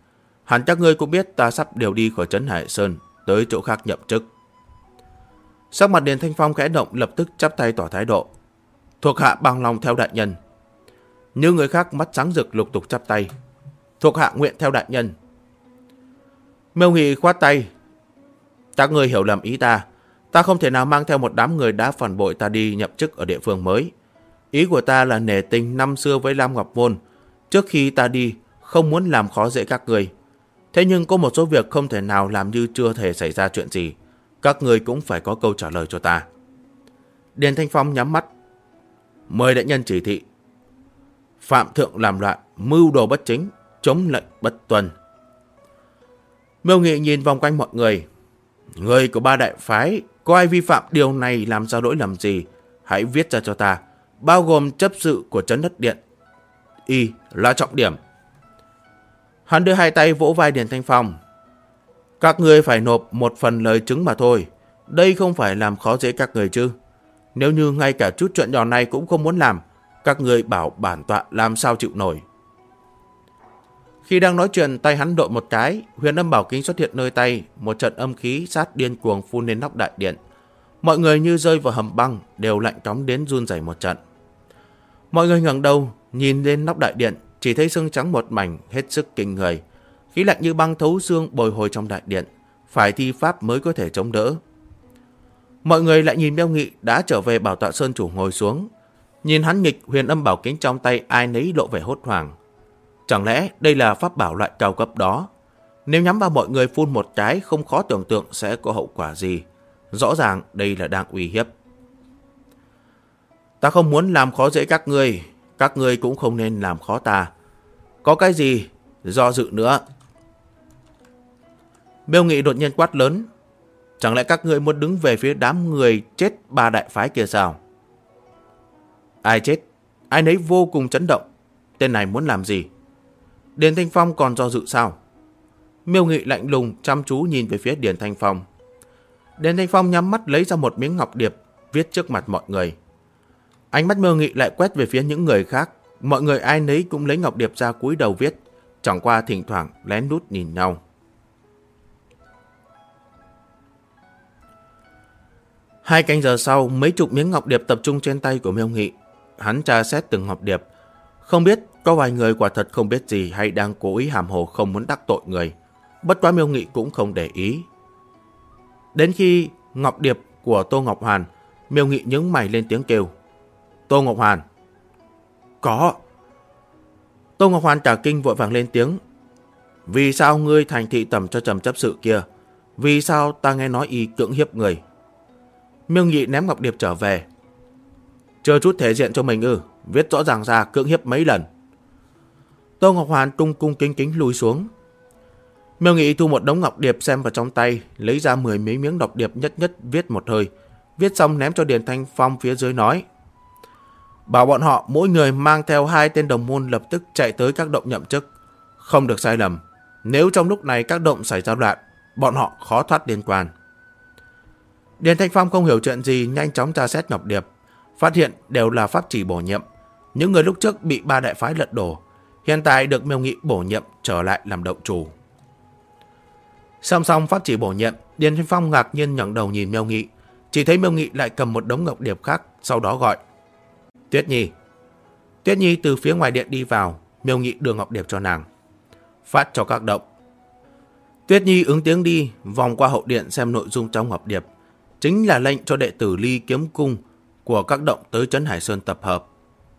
Hẳn chắc ngươi cũng biết ta sắp điều đi khỏi trấn Hải Sơn, tới chỗ khác nhậm chức. Sắc mặt Điền Thanh Phong khẽ động, lập tức chắp tay tỏ thái độ. Thuộc hạ bằng lòng theo đại nhân. Như người khác mắt sáng rực lục tục chắp tay. Thuộc hạ nguyện theo đại nhân. Miêu Nghị khoát tay. Các ngươi hiểu lầm ý ta. Ta không thể nào mang theo một đám người đã phản bội ta đi nhậm chức ở địa phương mới. Ý của ta là nể tình năm xưa với Lam Ngọc Môn. Trước khi ta đi, không muốn làm khó dễ các người. Thế nhưng có một số việc không thể nào làm như chưa thể xảy ra chuyện gì. Các người cũng phải có câu trả lời cho ta. Điền Thanh Phong nhắm mắt. Mời đại nhân chỉ thị. Phạm thượng làm loạn, mưu đồ bất chính, chống lệnh bất tuân. Miêu Nghị nhìn vòng quanh mọi người. Người của ba đại phái, có ai vi phạm điều này làm sao lỗi lầm gì, hãy viết ra cho ta, bao gồm chấp sự của trấn Đất Điện. Y là trọng điểm. Hắn đưa hai tay vỗ vai Điền Thanh Phong. Các ngươi phải nộp một phần lời chứng mà thôi. Đây không phải làm khó dễ các người chứ. Nếu như ngay cả chút chuyện nhỏ này cũng không muốn làm, các ngươi bảo bản tọa làm sao chịu nổi. Khi đang nói chuyện, tay hắn đội một cái, huyền âm bảo kính xuất hiện nơi tay, một trận âm khí sát điên cuồng phun lên nóc đại điện. Mọi người như rơi vào hầm băng, đều lạnh cóng đến run rẩy một trận. Mọi người ngẩng đầu, nhìn lên nóc đại điện, chỉ thấy xương trắng một mảnh, hết sức kinh người. Khí lạnh như băng thấu xương bồi hồi trong đại điện, phải thi pháp mới có thể chống đỡ. Mọi người lại nhìn Miêu Nghị đã trở về bảo tọa sơn chủ ngồi xuống. Nhìn hắn nghịch huyền âm bảo kính trong tay, ai nấy lộ vẻ hốt hoảng. Chẳng lẽ đây là pháp bảo loại cao cấp đó? Nếu nhắm vào mọi người phun một cái, không khó tưởng tượng sẽ có hậu quả gì. Rõ ràng đây là đang uy hiếp. Ta không muốn làm khó dễ các ngươi cũng không nên làm khó ta. Có cái gì do dự nữa? Miêu Nghị đột nhiên quát lớn. Chẳng lẽ các ngươi muốn đứng về phía đám người chết ba đại phái kia sao? Ai chết? Ai nấy vô cùng chấn động. Tên này muốn làm gì? Điền Thanh Phong còn do dự sao? Miêu Nghị lạnh lùng chăm chú nhìn về phía Điền Thanh Phong. Điền Thanh Phong nhắm mắt lấy ra một miếng ngọc điệp, viết trước mặt mọi người. Ánh mắt Miêu Nghị lại quét về phía những người khác. Mọi người ai nấy cũng lấy ngọc điệp ra cúi đầu viết, chẳng qua thỉnh thoảng lén lút nhìn nhau. Hai canh giờ sau, mấy chục miếng ngọc điệp tập trung trên tay của Miêu Nghị. Hắn tra xét từng ngọc điệp. Không biết có vài người quả thật không biết gì hay đang cố ý hàm hồ không muốn đắc tội người. Bất quá Miêu Nghị cũng không để ý. Đến khi ngọc điệp của Tô Ngọc Hoàn, Miêu Nghị nhướng mày lên tiếng kêu. Tô Ngọc Hoàn. Có. Tô Ngọc Hoàn cả kinh vội vàng lên tiếng. Vì sao ngươi thành thị tẩm cho Trầm chấp sự kia? Vì sao ta nghe nói y cưỡng hiếp người? Miêu Nghị ném ngọc điệp trở về. Chưa chút thể diện cho mình ư? Viết rõ ràng ra cưỡng hiếp mấy lần. Tô Ngọc Hoàn cung cung kính kính lùi xuống. Miêu Nghị thu một đống ngọc điệp xem vào trong tay, lấy ra 10 mấy miếng ngọc điệp nhất nhất viết một hơi. Viết xong ném cho Điền Thanh Phong phía dưới nói. Bảo bọn họ mỗi người mang theo 2 tên đồng môn lập tức chạy tới các động nhậm chức. Không được sai lầm. Nếu trong lúc này các động xảy ra loạn, bọn họ khó thoát liên quan. Điền Thanh Phong không hiểu chuyện gì, nhanh chóng tra xét ngọc điệp. Phát hiện đều là pháp chỉ bổ nhiệm. Những người lúc trước bị ba đại phái lật đổ, hiện tại được Miêu Nghị bổ nhiệm trở lại làm động chủ. Xong pháp chỉ bổ nhiệm, Điền Thanh Phong ngạc nhiên ngẩng đầu nhìn Miêu Nghị. Chỉ thấy Miêu Nghị lại cầm một đống ngọc điệp khác, sau đó gọi. Tuyết Nhi. Tuyết Nhi từ phía ngoài điện đi vào, Miêu Nghị đưa ngọc điệp cho nàng. Phát cho các động. Tuyết Nhi ứng tiếng đi, vòng qua hậu điện xem nội dung trong ngọc điệp. Chính là lệnh cho đệ tử Ly Kiếm Cung của các động tới trấn Hải Sơn tập hợp.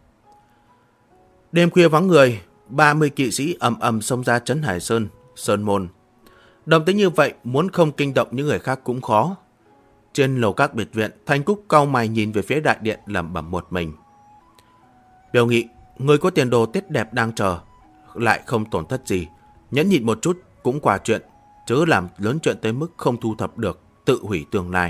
Đêm khuya vắng người, 30 kỵ sĩ ầm ầm xông ra trấn Hải Sơn, Sơn Môn. Động tĩnh như vậy, muốn không kinh động những người khác cũng khó. Trên lầu các biệt viện, Thanh Cúc cau mày nhìn về phía đại điện lẩm bẩm một mình. Miêu Nghị, người có tiền đồ tốt đẹp đang chờ, lại không tổn thất gì. Nhẫn nhịn một chút cũng qua chuyện, chớ làm lớn chuyện tới mức không thu thập được, tự hủy tương lai.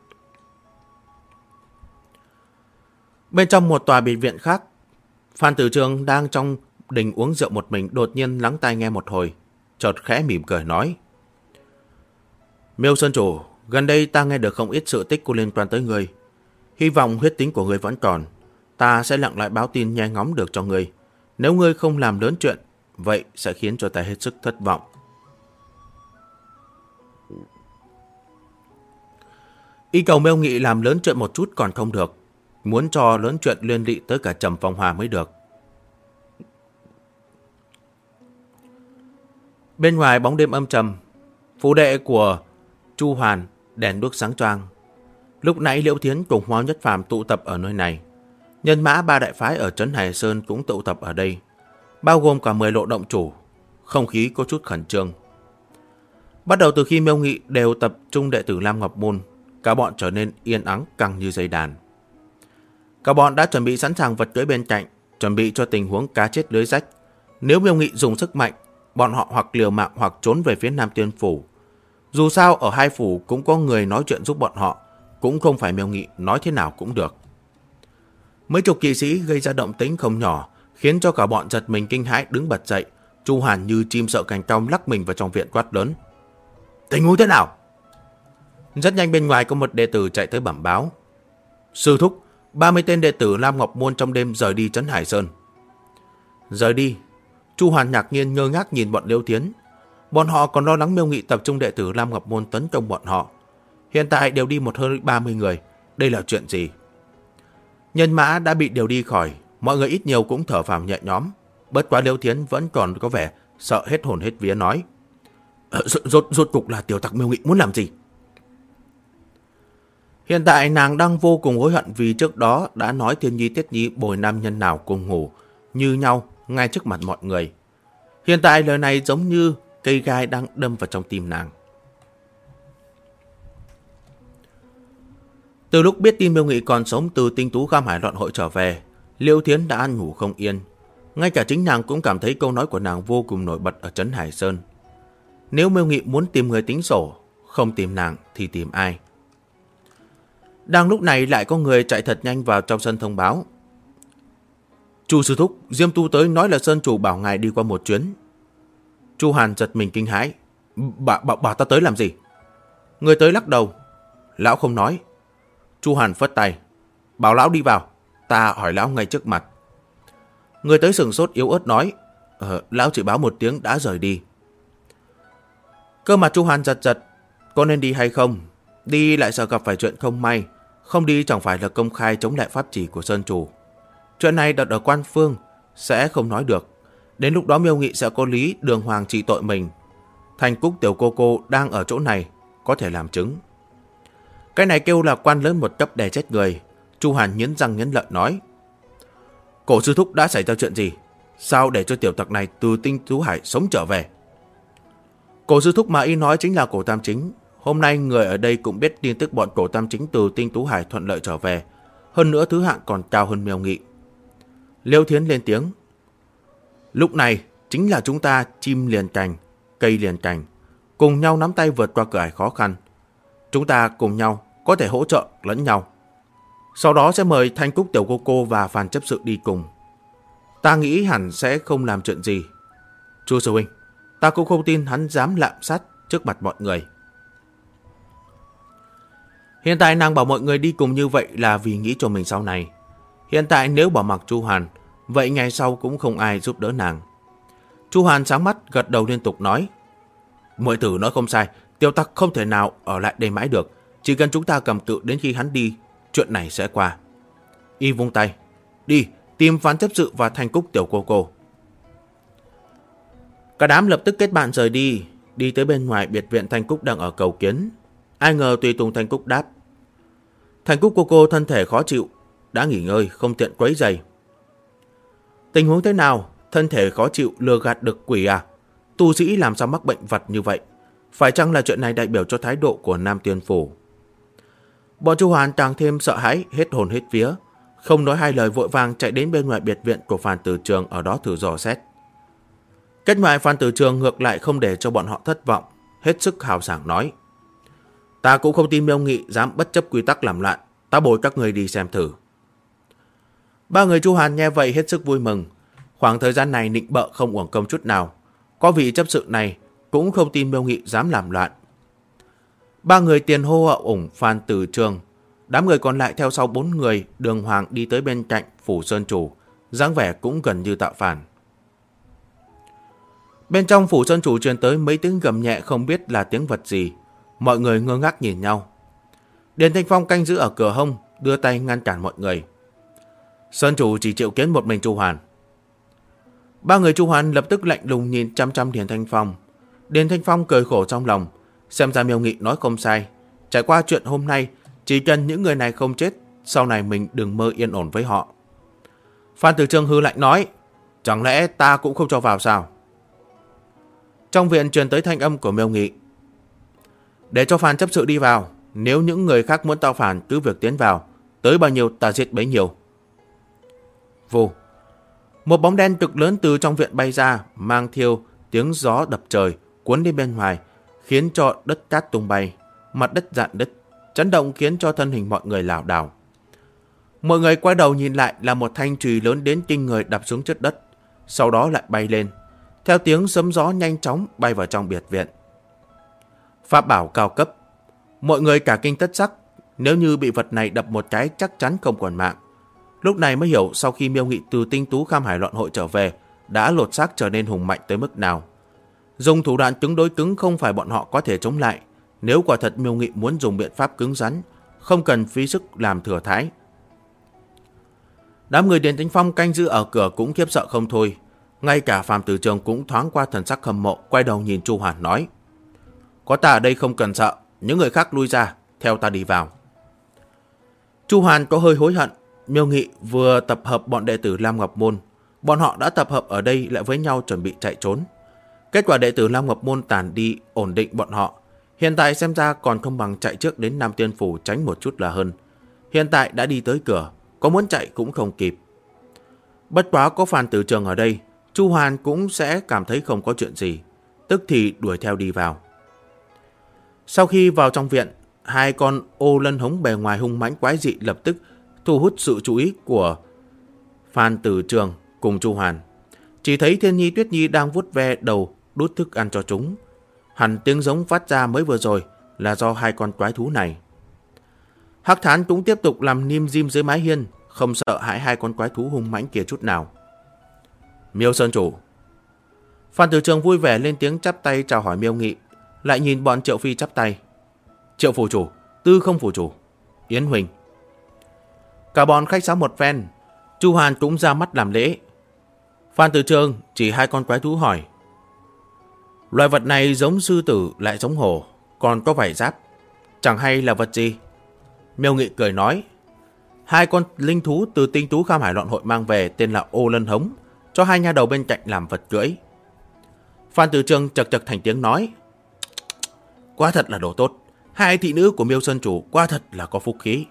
Bên trong một tòa biệt viện khác, Phan Tử Trường đang trong đình uống rượu một mình, đột nhiên lắng tai nghe một hồi, chợt khẽ mỉm cười nói. Miêu Sơn Chủ, gần đây ta nghe được không ít sự tích có liên quan tới người. Hy vọng huyết tính của người vẫn còn. Ta sẽ lặng lại báo tin nghe ngóng được cho người. Nếu ngươi không làm lớn chuyện, vậy sẽ khiến cho ta hết sức thất vọng. Y cầu Miêu Nghị làm lớn chuyện một chút còn không được, muốn cho lớn chuyện liên lụy tới cả Trầm Phong Hòa mới được. Bên ngoài bóng đêm âm trầm, phủ đệ của Chu Hoàn đèn đuốc sáng choang. Lúc nãy Liễu Thiến cùng Mao Nhất Phàm tụ tập ở nơi này. Nhân mã ba đại phái ở trấn Hải Sơn cũng tụ tập ở đây, bao gồm cả 10 lộ động chủ. Không khí có chút khẩn trương. Bắt đầu từ khi Miêu Nghị đều tập trung đệ tử Lam Ngọc Môn, cả bọn trở nên yên ắng căng như dây đàn. Cả bọn đã chuẩn bị sẵn sàng vật cưỡi bên cạnh, chuẩn bị cho tình huống cá chết lưới rách. Nếu Miêu Nghị dùng sức mạnh, bọn họ hoặc liều mạng hoặc trốn về phía Nam Tiên Phủ. Dù sao ở hai phủ cũng có người nói chuyện giúp bọn họ, cũng không phải Miêu Nghị nói thế nào cũng được. Mấy chục kỵ sĩ gây ra động tĩnh không nhỏ, khiến cho cả bọn giật mình kinh hãi đứng bật dậy. Chu Hàn như chim sợ cành cong lắc mình vào trong viện quát lớn: tình huống thế nào? Rất nhanh bên ngoài có một đệ tử chạy tới bẩm báo: sư thúc, 30 tên đệ tử Lam Ngọc Môn trong đêm rời đi trấn Hải Sơn. Rời đi? Chu Hàn ngạc nhiên ngơ ngác nhìn bọn Liêu Thiến. Bọn họ còn lo lắng Miêu Nghị tập trung đệ tử Lam Ngọc Môn tấn công bọn họ. Hiện tại đều đi một hơn 30 người. Đây là chuyện gì? Nhân mã đã bị điều đi khỏi, mọi người ít nhiều cũng thở phào nhẹ nhõm. Bất quá Liêu Thiến vẫn còn có vẻ sợ hết hồn hết vía nói: Rốt cục là tiểu tặc Miêu Nghị muốn làm gì? Hiện tại nàng đang vô cùng hối hận vì trước đó đã nói Thiên Nhi Tiết Nhi bồi nam nhân nào cùng ngủ như nhau ngay trước mặt mọi người. Hiện tại lời này giống như cây gai đang đâm vào trong tim nàng. Từ lúc biết tin Miêu Nghị còn sống từ Tinh Tú Kham Hải loạn hội trở về, Liêu Thiến đã ăn ngủ không yên. Ngay cả chính nàng cũng cảm thấy câu nói của nàng vô cùng nổi bật ở trấn Hải Sơn. Nếu Miêu Nghị muốn tìm người tính sổ, không tìm nàng thì tìm ai? Đang lúc này lại có người chạy thật nhanh vào trong sân thông báo: Chu sư thúc, Diêm Tu tới nói là Sơn chủ bảo ngài đi qua một chuyến. Chu Hàn giật mình kinh hãi: Bảo ta tới làm gì? Người tới lắc đầu: lão không nói. Chu Hàn phất tay: bảo lão đi vào, ta hỏi lão ngay trước mặt. Người tới sừng sốt yếu ớt nói: lão chỉ báo một tiếng đã rời đi. Cơ mặt Chu Hàn giật, có nên đi hay không? Đi lại sợ gặp phải chuyện không may, không đi chẳng phải là công khai chống lại pháp chỉ của Sơn chủ. Chuyện này đặt ở quan phương sẽ không nói được. Đến lúc đó Miêu Nghị sẽ có lý đường hoàng trị tội mình. Thành Cúc tiểu cô đang ở chỗ này, có thể làm chứng. Cái này kêu là quan lớn một cấp đè chết người. Chu Hàn nghiến răng nghiến lợi nói: Cổ sư thúc đã xảy ra chuyện gì? Sao để cho tiểu tặc này từ Tinh Tú Hải sống trở về? Cổ sư thúc mà y nói chính là Cổ Tam Chính. Hôm nay người ở đây cũng biết tin tức bọn Cổ Tam Chính từ Tinh Tú Hải thuận lợi trở về. Hơn nữa thứ hạng còn cao hơn Miêu Nghị. Liêu Thiến lên tiếng: lúc này chính là chúng ta chim liền cành, cây liền cành, cùng nhau nắm tay vượt qua cửa ải khó khăn. Chúng ta cùng nhau có thể hỗ trợ lẫn nhau. Sau đó sẽ mời Thanh Cúc tiểu cô và Phan chấp sự đi cùng. Ta nghĩ hẳn sẽ không làm chuyện gì. Chu sư huynh, ta cũng không tin hắn dám lạm sát trước mặt mọi người. Hiện tại nàng bảo mọi người đi cùng như vậy là vì nghĩ cho mình sau này. Hiện tại nếu bỏ mặc Chu Hàn, vậy ngày sau cũng không ai giúp đỡ nàng. Chu Hàn sáng mắt gật đầu liên tục nói: muội tử nói không sai, tiểu tặc không thể nào ở lại đây mãi được. Chỉ cần chúng ta cầm cự đến khi hắn đi, chuyện này sẽ qua. Y vung tay: đi, tìm Phan chấp sự và Thanh Cúc tiểu cô. Cả đám lập tức kết bạn rời đi. Đi tới bên ngoài biệt viện Thanh Cúc đang ở cầu kiến. Ai ngờ tùy tùng Thanh Cúc đáp: Thanh Cúc cô thân thể khó chịu, đã nghỉ ngơi, không tiện quấy rầy. Tình huống thế nào? Thân thể khó chịu lừa gạt được quỷ à? Tu sĩ làm sao mắc bệnh vật như vậy? Phải chăng là chuyện này đại biểu cho thái độ của Nam Tiên Phủ? Bọn Chu Hoàn càng thêm sợ hãi, hết hồn hết vía, không nói hai lời vội vàng chạy đến bên ngoài biệt viện của Phan Tử Trường ở đó thử dò xét. Kết ngoại Phan Tử Trường ngược lại không để cho bọn họ thất vọng, hết sức hào sảng nói: ta cũng không tin Miêu Nghị dám bất chấp quy tắc làm loạn, ta bồi các người đi xem thử. Ba người Chu Hàn nghe vậy hết sức vui mừng. Khoảng thời gian này nịnh bợ không uổng công chút nào. Có vị chấp sự này cũng không tin Miêu Nghị dám làm loạn. Ba người tiền hô hậu ủng Phan Tử Trường. Đám người còn lại theo sau 4 người đường hoàng đi tới bên cạnh phủ Sơn Chủ, dáng vẻ cũng gần như tạo phản. Bên trong phủ Sơn Chủ truyền tới mấy tiếng gầm nhẹ không biết là tiếng vật gì. Mọi người ngơ ngác nhìn nhau. Điền Thanh Phong canh giữ ở cửa hông, đưa tay ngăn cản mọi người. Sơn chủ chỉ triệu kiến một mình Chu Hoàn. Ba người Chu Hoàn lập tức lạnh lùng nhìn chăm chăm Điền Thanh Phong. Điền Thanh Phong cười khổ trong lòng, xem ra Miêu Nghị nói không sai. Trải qua chuyện hôm nay, chỉ cần những người này không chết, sau này mình đừng mơ yên ổn với họ. Phan Tử Trương hư lạnh nói, chẳng lẽ ta cũng không cho vào sao? Trong viện truyền tới thanh âm của Miêu Nghị. Để cho Phan chấp sự đi vào, nếu những người khác muốn tạo phản cứ việc tiến vào, tới bao nhiêu ta giết bấy nhiêu. Vù. Một bóng đen cực lớn từ trong viện bay ra, mang theo tiếng gió đập trời, cuốn đi bên ngoài, khiến cho đất cát tung bay, mặt đất rạn nứt, chấn động khiến cho thân hình mọi người lảo đảo. Mọi người quay đầu nhìn lại là một thanh chùy lớn đến kinh người đập xuống chất đất, sau đó lại bay lên, theo tiếng sấm gió nhanh chóng bay vào trong biệt viện. Pháp bảo cao cấp. Mọi người cả kinh thất sắc, nếu như bị vật này đập một cái chắc chắn không còn mạng. Lúc này mới hiểu sau khi Miêu Nghị từ Tinh Tú Kham Hải Loạn Hội trở về, đã lột xác trở nên hùng mạnh tới mức nào. Dùng thủ đoạn cứng đối cứng không phải bọn họ có thể chống lại. Nếu quả thật Miêu Nghị muốn dùng biện pháp cứng rắn, không cần phí sức làm thừa thãi. Đám người Điền Thanh Phong canh giữ ở cửa cũng khiếp sợ không thôi. Ngay cả Phạm Tử Trường cũng thoáng qua thần sắc hâm mộ, quay đầu nhìn Chu Hoàn nói: có ta ở đây không cần sợ, những người khác lui ra, theo ta đi vào. Chu Hoàn có hơi hối hận. Miêu Nghị vừa tập hợp bọn đệ tử Lam Ngọc Môn, bọn họ đã tập hợp ở đây lại với nhau chuẩn bị chạy trốn. Kết quả đệ tử Lam Ngọc Môn tản đi, ổn định bọn họ. Hiện tại xem ra còn không bằng chạy trước đến Nam Tiên Phủ tránh một chút là hơn. Hiện tại đã đi tới cửa, có muốn chạy cũng không kịp. Bất quá có Phan Tử Trường ở đây, Chu Hoàn cũng sẽ cảm thấy không có chuyện gì, tức thì đuổi theo đi vào. Sau khi vào trong viện, hai con ô lân hống bề ngoài hung mãnh quái dị lập tức thu hút sự chú ý của Phan Tử Trường cùng Chu Hoàn. Chỉ thấy Thiên Nhi Tuyết Nhi đang vuốt ve đầu đút thức ăn cho chúng. Hẳn tiếng giống phát ra mới vừa rồi là do hai con quái thú này. Hắc Thán cũng tiếp tục làm nim dim dưới mái hiên, không sợ hãi hai con quái thú hung mãnh kia chút nào. Miêu Sơn chủ. Phan Tử Trường vui vẻ lên tiếng chắp tay chào hỏi Miêu Nghị, lại nhìn bọn Triệu Phi chắp tay. Triệu phủ chủ, Tư Không phủ chủ, Yến Huỳnh. Cả bọn khách sáo một phen, Chu Hoàn cũng ra mắt làm lễ. Phan Tử Trường chỉ hai con quái thú hỏi: loài vật này giống sư tử lại giống hổ, còn có vảy giáp, chẳng hay là vật gì? Miêu Nghị cười nói: hai con linh thú từ Tinh Tú Kham Hải Loạn Hội mang về tên là ô lân hống, cho hai nha đầu bên cạnh làm vật cưỡi. Phan Tử Trường chật chật thành tiếng nói: quá thật là đồ tốt, hai thị nữ của Miêu Sơn chủ quá thật là có phúc khí.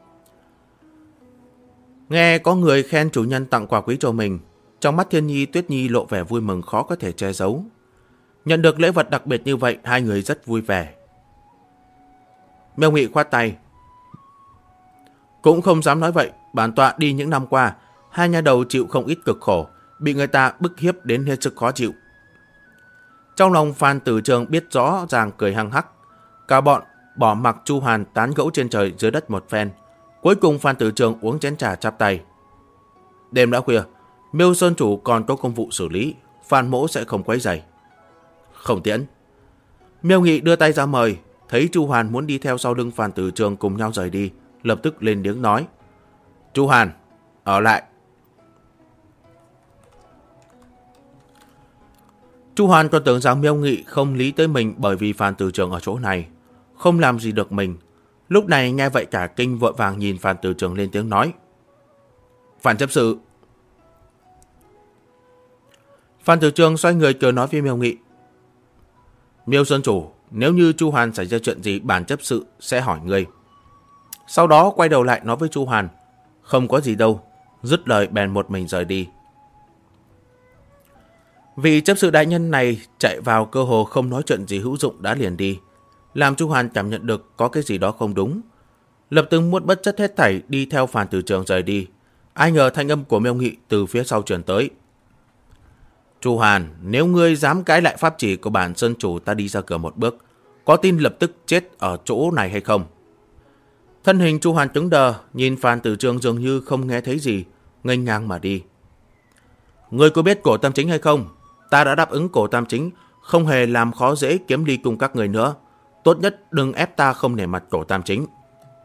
Nghe có người khen chủ nhân tặng quà quý cho mình, trong mắt Thiên Nhi Tuyết Nhi lộ vẻ vui mừng khó có thể che giấu. Nhận được lễ vật đặc biệt như vậy, hai người rất vui vẻ. Miêu Nghị khoát tay: cũng không dám nói vậy, bản tọa đi những năm qua, hai nha đầu chịu không ít cực khổ, bị người ta bức hiếp đến hết sức khó chịu. Trong lòng Phan Tử Trường biết rõ ràng cười hăng hắc. Cả bọn bỏ mặc Chu Hoàn tán gẫu trên trời dưới đất một phen. Cuối cùng Phan Tử Trường uống chén trà chắp tay. Đêm đã khuya, Miêu Sơn chủ còn có công vụ xử lý, Phan mỗ sẽ không quấy rầy. Không tiễn. Miêu Nghị đưa tay ra mời, thấy Chu Hoàn muốn đi theo sau lưng Phan Tử Trường cùng nhau rời đi, lập tức lên tiếng nói: Chu Hoàn, ở lại. Chu Hoàn còn tưởng rằng Miêu Nghị không lý tới mình bởi vì Phan Tử Trường ở chỗ này, không làm gì được mình. Lúc này nghe vậy cả kinh vội vàng nhìn Phan Tử Trường lên tiếng nói: Phan chấp sự. Phan Tử Trường xoay người cười nói với Miêu Nghị: Miêu Sơn chủ, nếu như Chu Hoàn xảy ra chuyện gì, bản chấp sự sẽ hỏi ngươi. Sau đó quay đầu lại nói với Chu Hoàn: không có gì đâu. Dứt lời bèn một mình rời đi. Vị chấp sự đại nhân này chạy vào cơ hồ không nói chuyện gì hữu dụng đã liền đi, làm Chu Hoàn cảm nhận được có cái gì đó không đúng. Lập tức muốn bất chấp hết thảy đi theo Phan Tử Trường rời đi. Ai ngờ thanh âm của Miêu Nghị từ phía sau truyền tới: Chu Hoàn, nếu ngươi dám cãi lại pháp chỉ của bản sơn chủ, ta đi ra cửa một bước, có tin lập tức chết ở chỗ này hay không? Thân hình Chu Hoàn cứng đờ, nhìn Phan Tử Trường dường như không nghe thấy gì, nghênh ngang mà đi. Ngươi có biết Cổ Tam Chính hay không? Ta đã đáp ứng Cổ Tam Chính, không hề làm khó dễ kiếm ly cùng các người nữa. Tốt nhất đừng ép ta không nể mặt Cổ Tam Chính.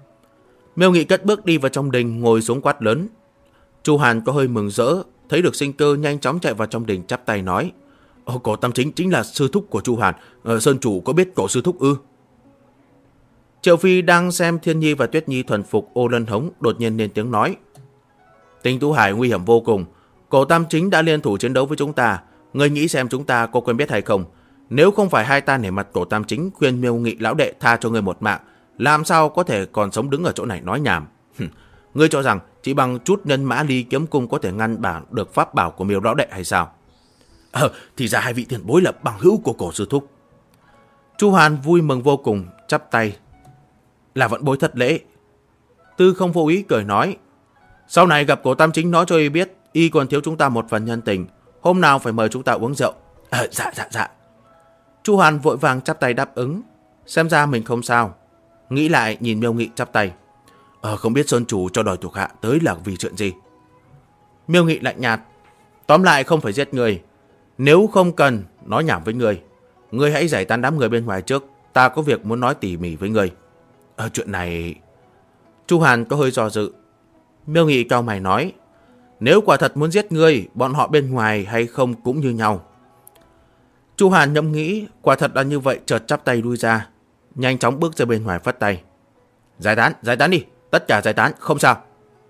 Miêu Nghị cất bước đi vào trong đình, ngồi xuống quát lớn. Chu Hàn có hơi mừng rỡ, thấy được sinh cơ nhanh chóng chạy vào trong đình chắp tay nói: Cổ Tam Chính chính là sư thúc của Chu Hàn. Sơn chủ có biết cổ sư thúc ư? Triệu Phi đang xem Thiên Nhi và Tuyết Nhi thuần phục Ô Lân Hống, đột nhiên lên tiếng nói: Tinh Tú Hải nguy hiểm vô cùng, cổ Tam Chính đã liên thủ chiến đấu với chúng ta. Ngươi nghĩ xem chúng ta có quen biết hay không? Nếu không phải hai ta nể mặt cổ Tam Chính khuyên Miêu Nghị lão đệ tha cho ngươi một mạng, làm sao có thể còn sống đứng ở chỗ này nói nhảm? Ngươi cho rằng chỉ bằng chút nhân mã ly kiếm cung có thể ngăn bảo được pháp bảo của Miêu lão đệ hay sao? Thì ra hai vị tiền bối là bằng hữu của cổ sư thúc. Chu Hàn vui mừng vô cùng, chắp tay: Là vận bối thất lễ. Tư Không Vô Ý cười nói: Sau này gặp cổ Tam Chính nói cho y biết, y còn thiếu chúng ta một phần nhân tình, hôm nào phải mời chúng ta uống rượu. Dạ. Chu Hàn vội vàng chắp tay đáp ứng. Xem ra mình không sao. Nghĩ lại nhìn Miêu Nghị chắp tay: Không biết Sơn chủ cho đòi thuộc hạ tới là vì chuyện gì? Miêu Nghị lạnh nhạt: Tóm lại không phải giết người. Nếu không cần nói nhảm với người, ngươi hãy giải tán đám người bên ngoài trước. Ta có việc muốn nói tỉ mỉ với người. Chuyện này... Chu Hàn có hơi do dự. Miêu Nghị cau mày nói: Nếu quả thật muốn giết ngươi, bọn họ bên ngoài hay không cũng như nhau. Chu Hàn ngẫm nghĩ, quả thật là như vậy, chợt chắp tay lui ra, nhanh chóng bước ra bên ngoài phất tay: Giải tán đi, tất cả giải tán, không sao.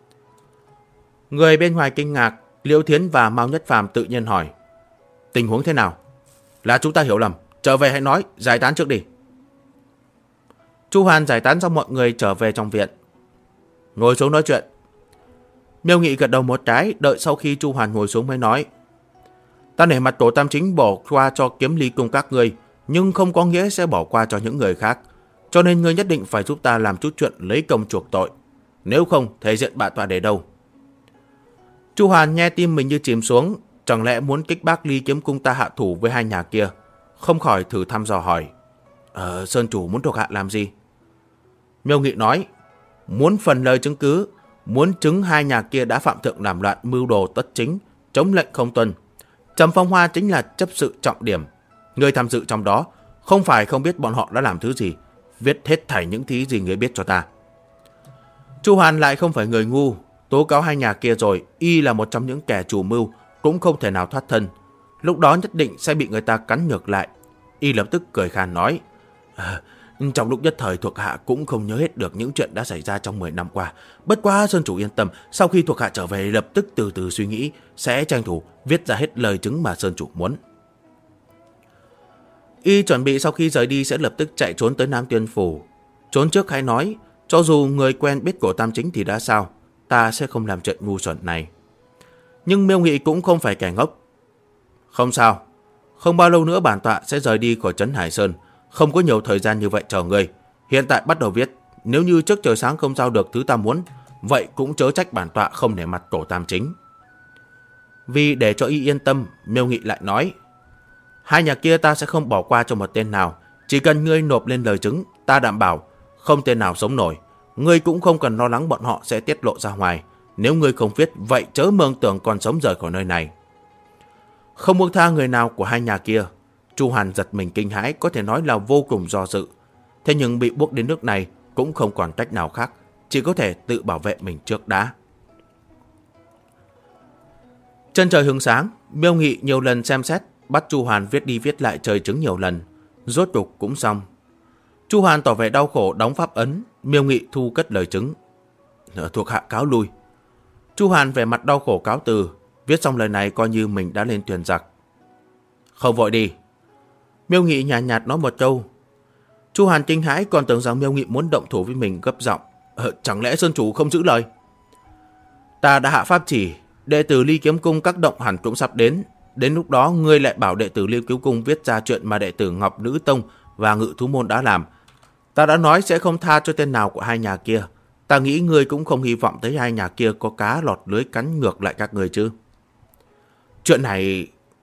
Người bên ngoài kinh ngạc, Liễu Thiến và Mao Nhất Phàm tự nhiên hỏi: Tình huống thế nào? Là chúng ta hiểu lầm, trở về hãy nói, giải tán trước đi. Chu Hàn giải tán xong, mọi người trở về trong viện, ngồi xuống nói chuyện. Miêu Nghị gật đầu một cái, đợi sau khi Chu Hàn ngồi xuống mới nói: Ta nể mặt cổ Tam Chính bỏ qua cho Kiếm Ly cung các ngươi, nhưng không có nghĩa sẽ bỏ qua cho những người khác. Cho nên ngươi nhất định phải giúp ta làm chút chuyện lấy công chuộc tội. Nếu không, thể diện bản tọa để đâu? Chu Hàn nghe tim mình như chìm xuống. Chẳng lẽ muốn kích bác Ly Kiếm cung ta hạ thủ với hai nhà kia? Không khỏi thử thăm dò hỏi: Sơn chủ muốn thuộc hạ làm gì? Miêu Nghị nói: Muốn phần lời chứng cứ, muốn chứng hai nhà kia đã phạm thượng làm loạn, mưu đồ tất chính, chống lệnh không tuân. Trầm Phong Hoa chính là chấp sự trọng điểm. Người tham dự trong đó, không phải không biết bọn họ đã làm thứ gì. Viết hết thảy những thứ gì người biết cho ta. Chu Hàn lại không phải người ngu, tố cáo hai nhà kia rồi, y là một trong những kẻ chủ mưu, cũng không thể nào thoát thân. Lúc đó nhất định sẽ bị người ta cắn ngược lại. Y lập tức cười khan nói: Trong lúc nhất thời thuộc hạ cũng không nhớ hết được những chuyện đã xảy ra trong 10 năm qua. Bất quá Sơn chủ yên tâm, sau khi thuộc hạ trở về lập tức từ từ suy nghĩ, sẽ tranh thủ viết ra hết lời chứng mà Sơn chủ muốn. Y chuẩn bị sau khi rời đi sẽ lập tức chạy trốn tới Nam Tuyên Phủ. Trốn trước hay nói, cho dù người quen biết cổ Tam Chính thì đã sao, ta sẽ không làm chuyện ngu xuẩn này. Nhưng Miêu Nghị cũng không phải kẻ ngốc. Không sao, không bao lâu nữa bản tọa sẽ rời đi khỏi trấn Hải Sơn, không có nhiều thời gian như vậy chờ người. Hiện tại bắt đầu viết, nếu như trước trời sáng không giao được thứ ta muốn, vậy cũng chớ trách bản tọa không nể mặt cổ Tam Chính. Vì để cho y yên tâm, Miêu Nghị lại nói: Hai nhà kia ta sẽ không bỏ qua cho một tên nào. Chỉ cần ngươi nộp lên lời chứng, ta đảm bảo không tên nào sống nổi. Ngươi cũng không cần lo lắng bọn họ sẽ tiết lộ ra ngoài. Nếu ngươi không viết, vậy chớ mơ tưởng còn sống rời khỏi nơi này. Không buông tha người nào của hai nhà kia. Chu Hàn giật mình kinh hãi, có thể nói là vô cùng do dự. Thế nhưng bị buộc đến nước này cũng không còn cách nào khác, chỉ có thể tự bảo vệ mình trước đã. Chân trời hướng sáng, Miêu Nghị nhiều lần xem xét, bắt Chu Hàn viết đi viết lại trời chứng nhiều lần. Rốt cục cũng xong. Chu Hàn tỏ vẻ đau khổ đóng pháp ấn. Miêu Nghị thu cất lời chứng: Thuộc hạ cáo lui. Chu Hàn vẻ mặt đau khổ cáo từ. Viết xong lời này coi như mình đã lên thuyền giặc. Không vội đi. Miêu Nghị nhàn nhạt nói một câu. Chu Hàn kinh hãi, còn tưởng rằng Miêu Nghị muốn động thủ với mình, gấp giọng: Chẳng lẽ Sơn chủ không giữ lời? Ta đã hạ pháp chỉ, đệ tử Ly Kiếm cung các động hẳn cũng sắp đến. Đến lúc đó ngươi lại bảo đệ tử Ly Kiếm cung viết ra chuyện mà đệ tử Ngọc Nữ Tông và Ngự Thú Môn đã làm. Ta đã nói sẽ không tha cho tên nào của hai nhà kia. Ta nghĩ ngươi cũng không hy vọng thấy hai nhà kia có cá lọt lưới cắn ngược lại các ngươi chứ. Chuyện này...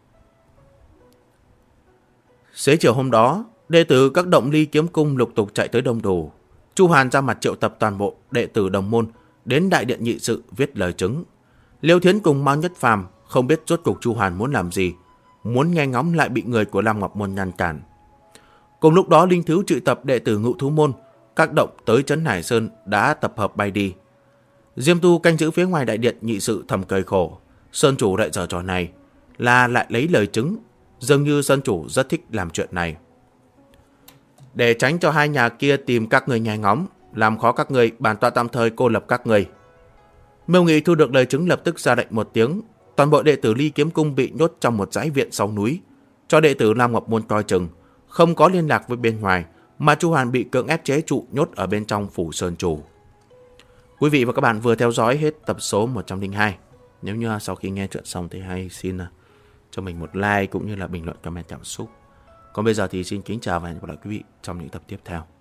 Xế chiều hôm đó, đệ tử các động Ly Kiếm cung lục tục chạy tới đông đủ. Chu Hàn ra mặt triệu tập toàn bộ đệ tử đồng môn đến đại điện nghị sự viết lời chứng. Liễu Thiến cùng Mao Nhất Phàm không biết rốt cục Chu Hàn muốn làm gì, muốn nghe ngóng lại bị người của Lam Ngọc môn ngăn cản. Cùng lúc đó Linh Thiếu triệu tập đệ tử Ngự Thú môn các động tới Trấn Hải Sơn đã tập hợp bay đi. Diêm Tu canh giữ phía ngoài đại điện nhị sự thầm cười khổ. Sơn chủ lại giở trò này là lại lấy lời chứng, dường như Sơn chủ rất thích làm chuyện này. Để tránh cho hai nhà kia tìm các người nhai ngóng, làm khó các người, bản tọa tạm thời cô lập các người. Miêu Nghị thu được lời chứng lập tức ra lệnh một tiếng. Toàn bộ đệ tử Ly Kiếm Cung bị nhốt trong một dãy viện sau núi, cho đệ tử Lam Ngọc Môn coi chừng, không có liên lạc với bên ngoài, mà Chu Hoàn bị cưỡng ép chế trụ nhốt ở bên trong phủ Sơn chủ. Quý vị và các bạn vừa theo dõi hết tập số 102. Nếu như sau khi nghe chuyện xong thì hãy xin cho mình một like cũng như là bình luận comment cảm xúc. Còn bây giờ thì xin kính chào và hẹn gặp lại quý vị trong những tập tiếp theo.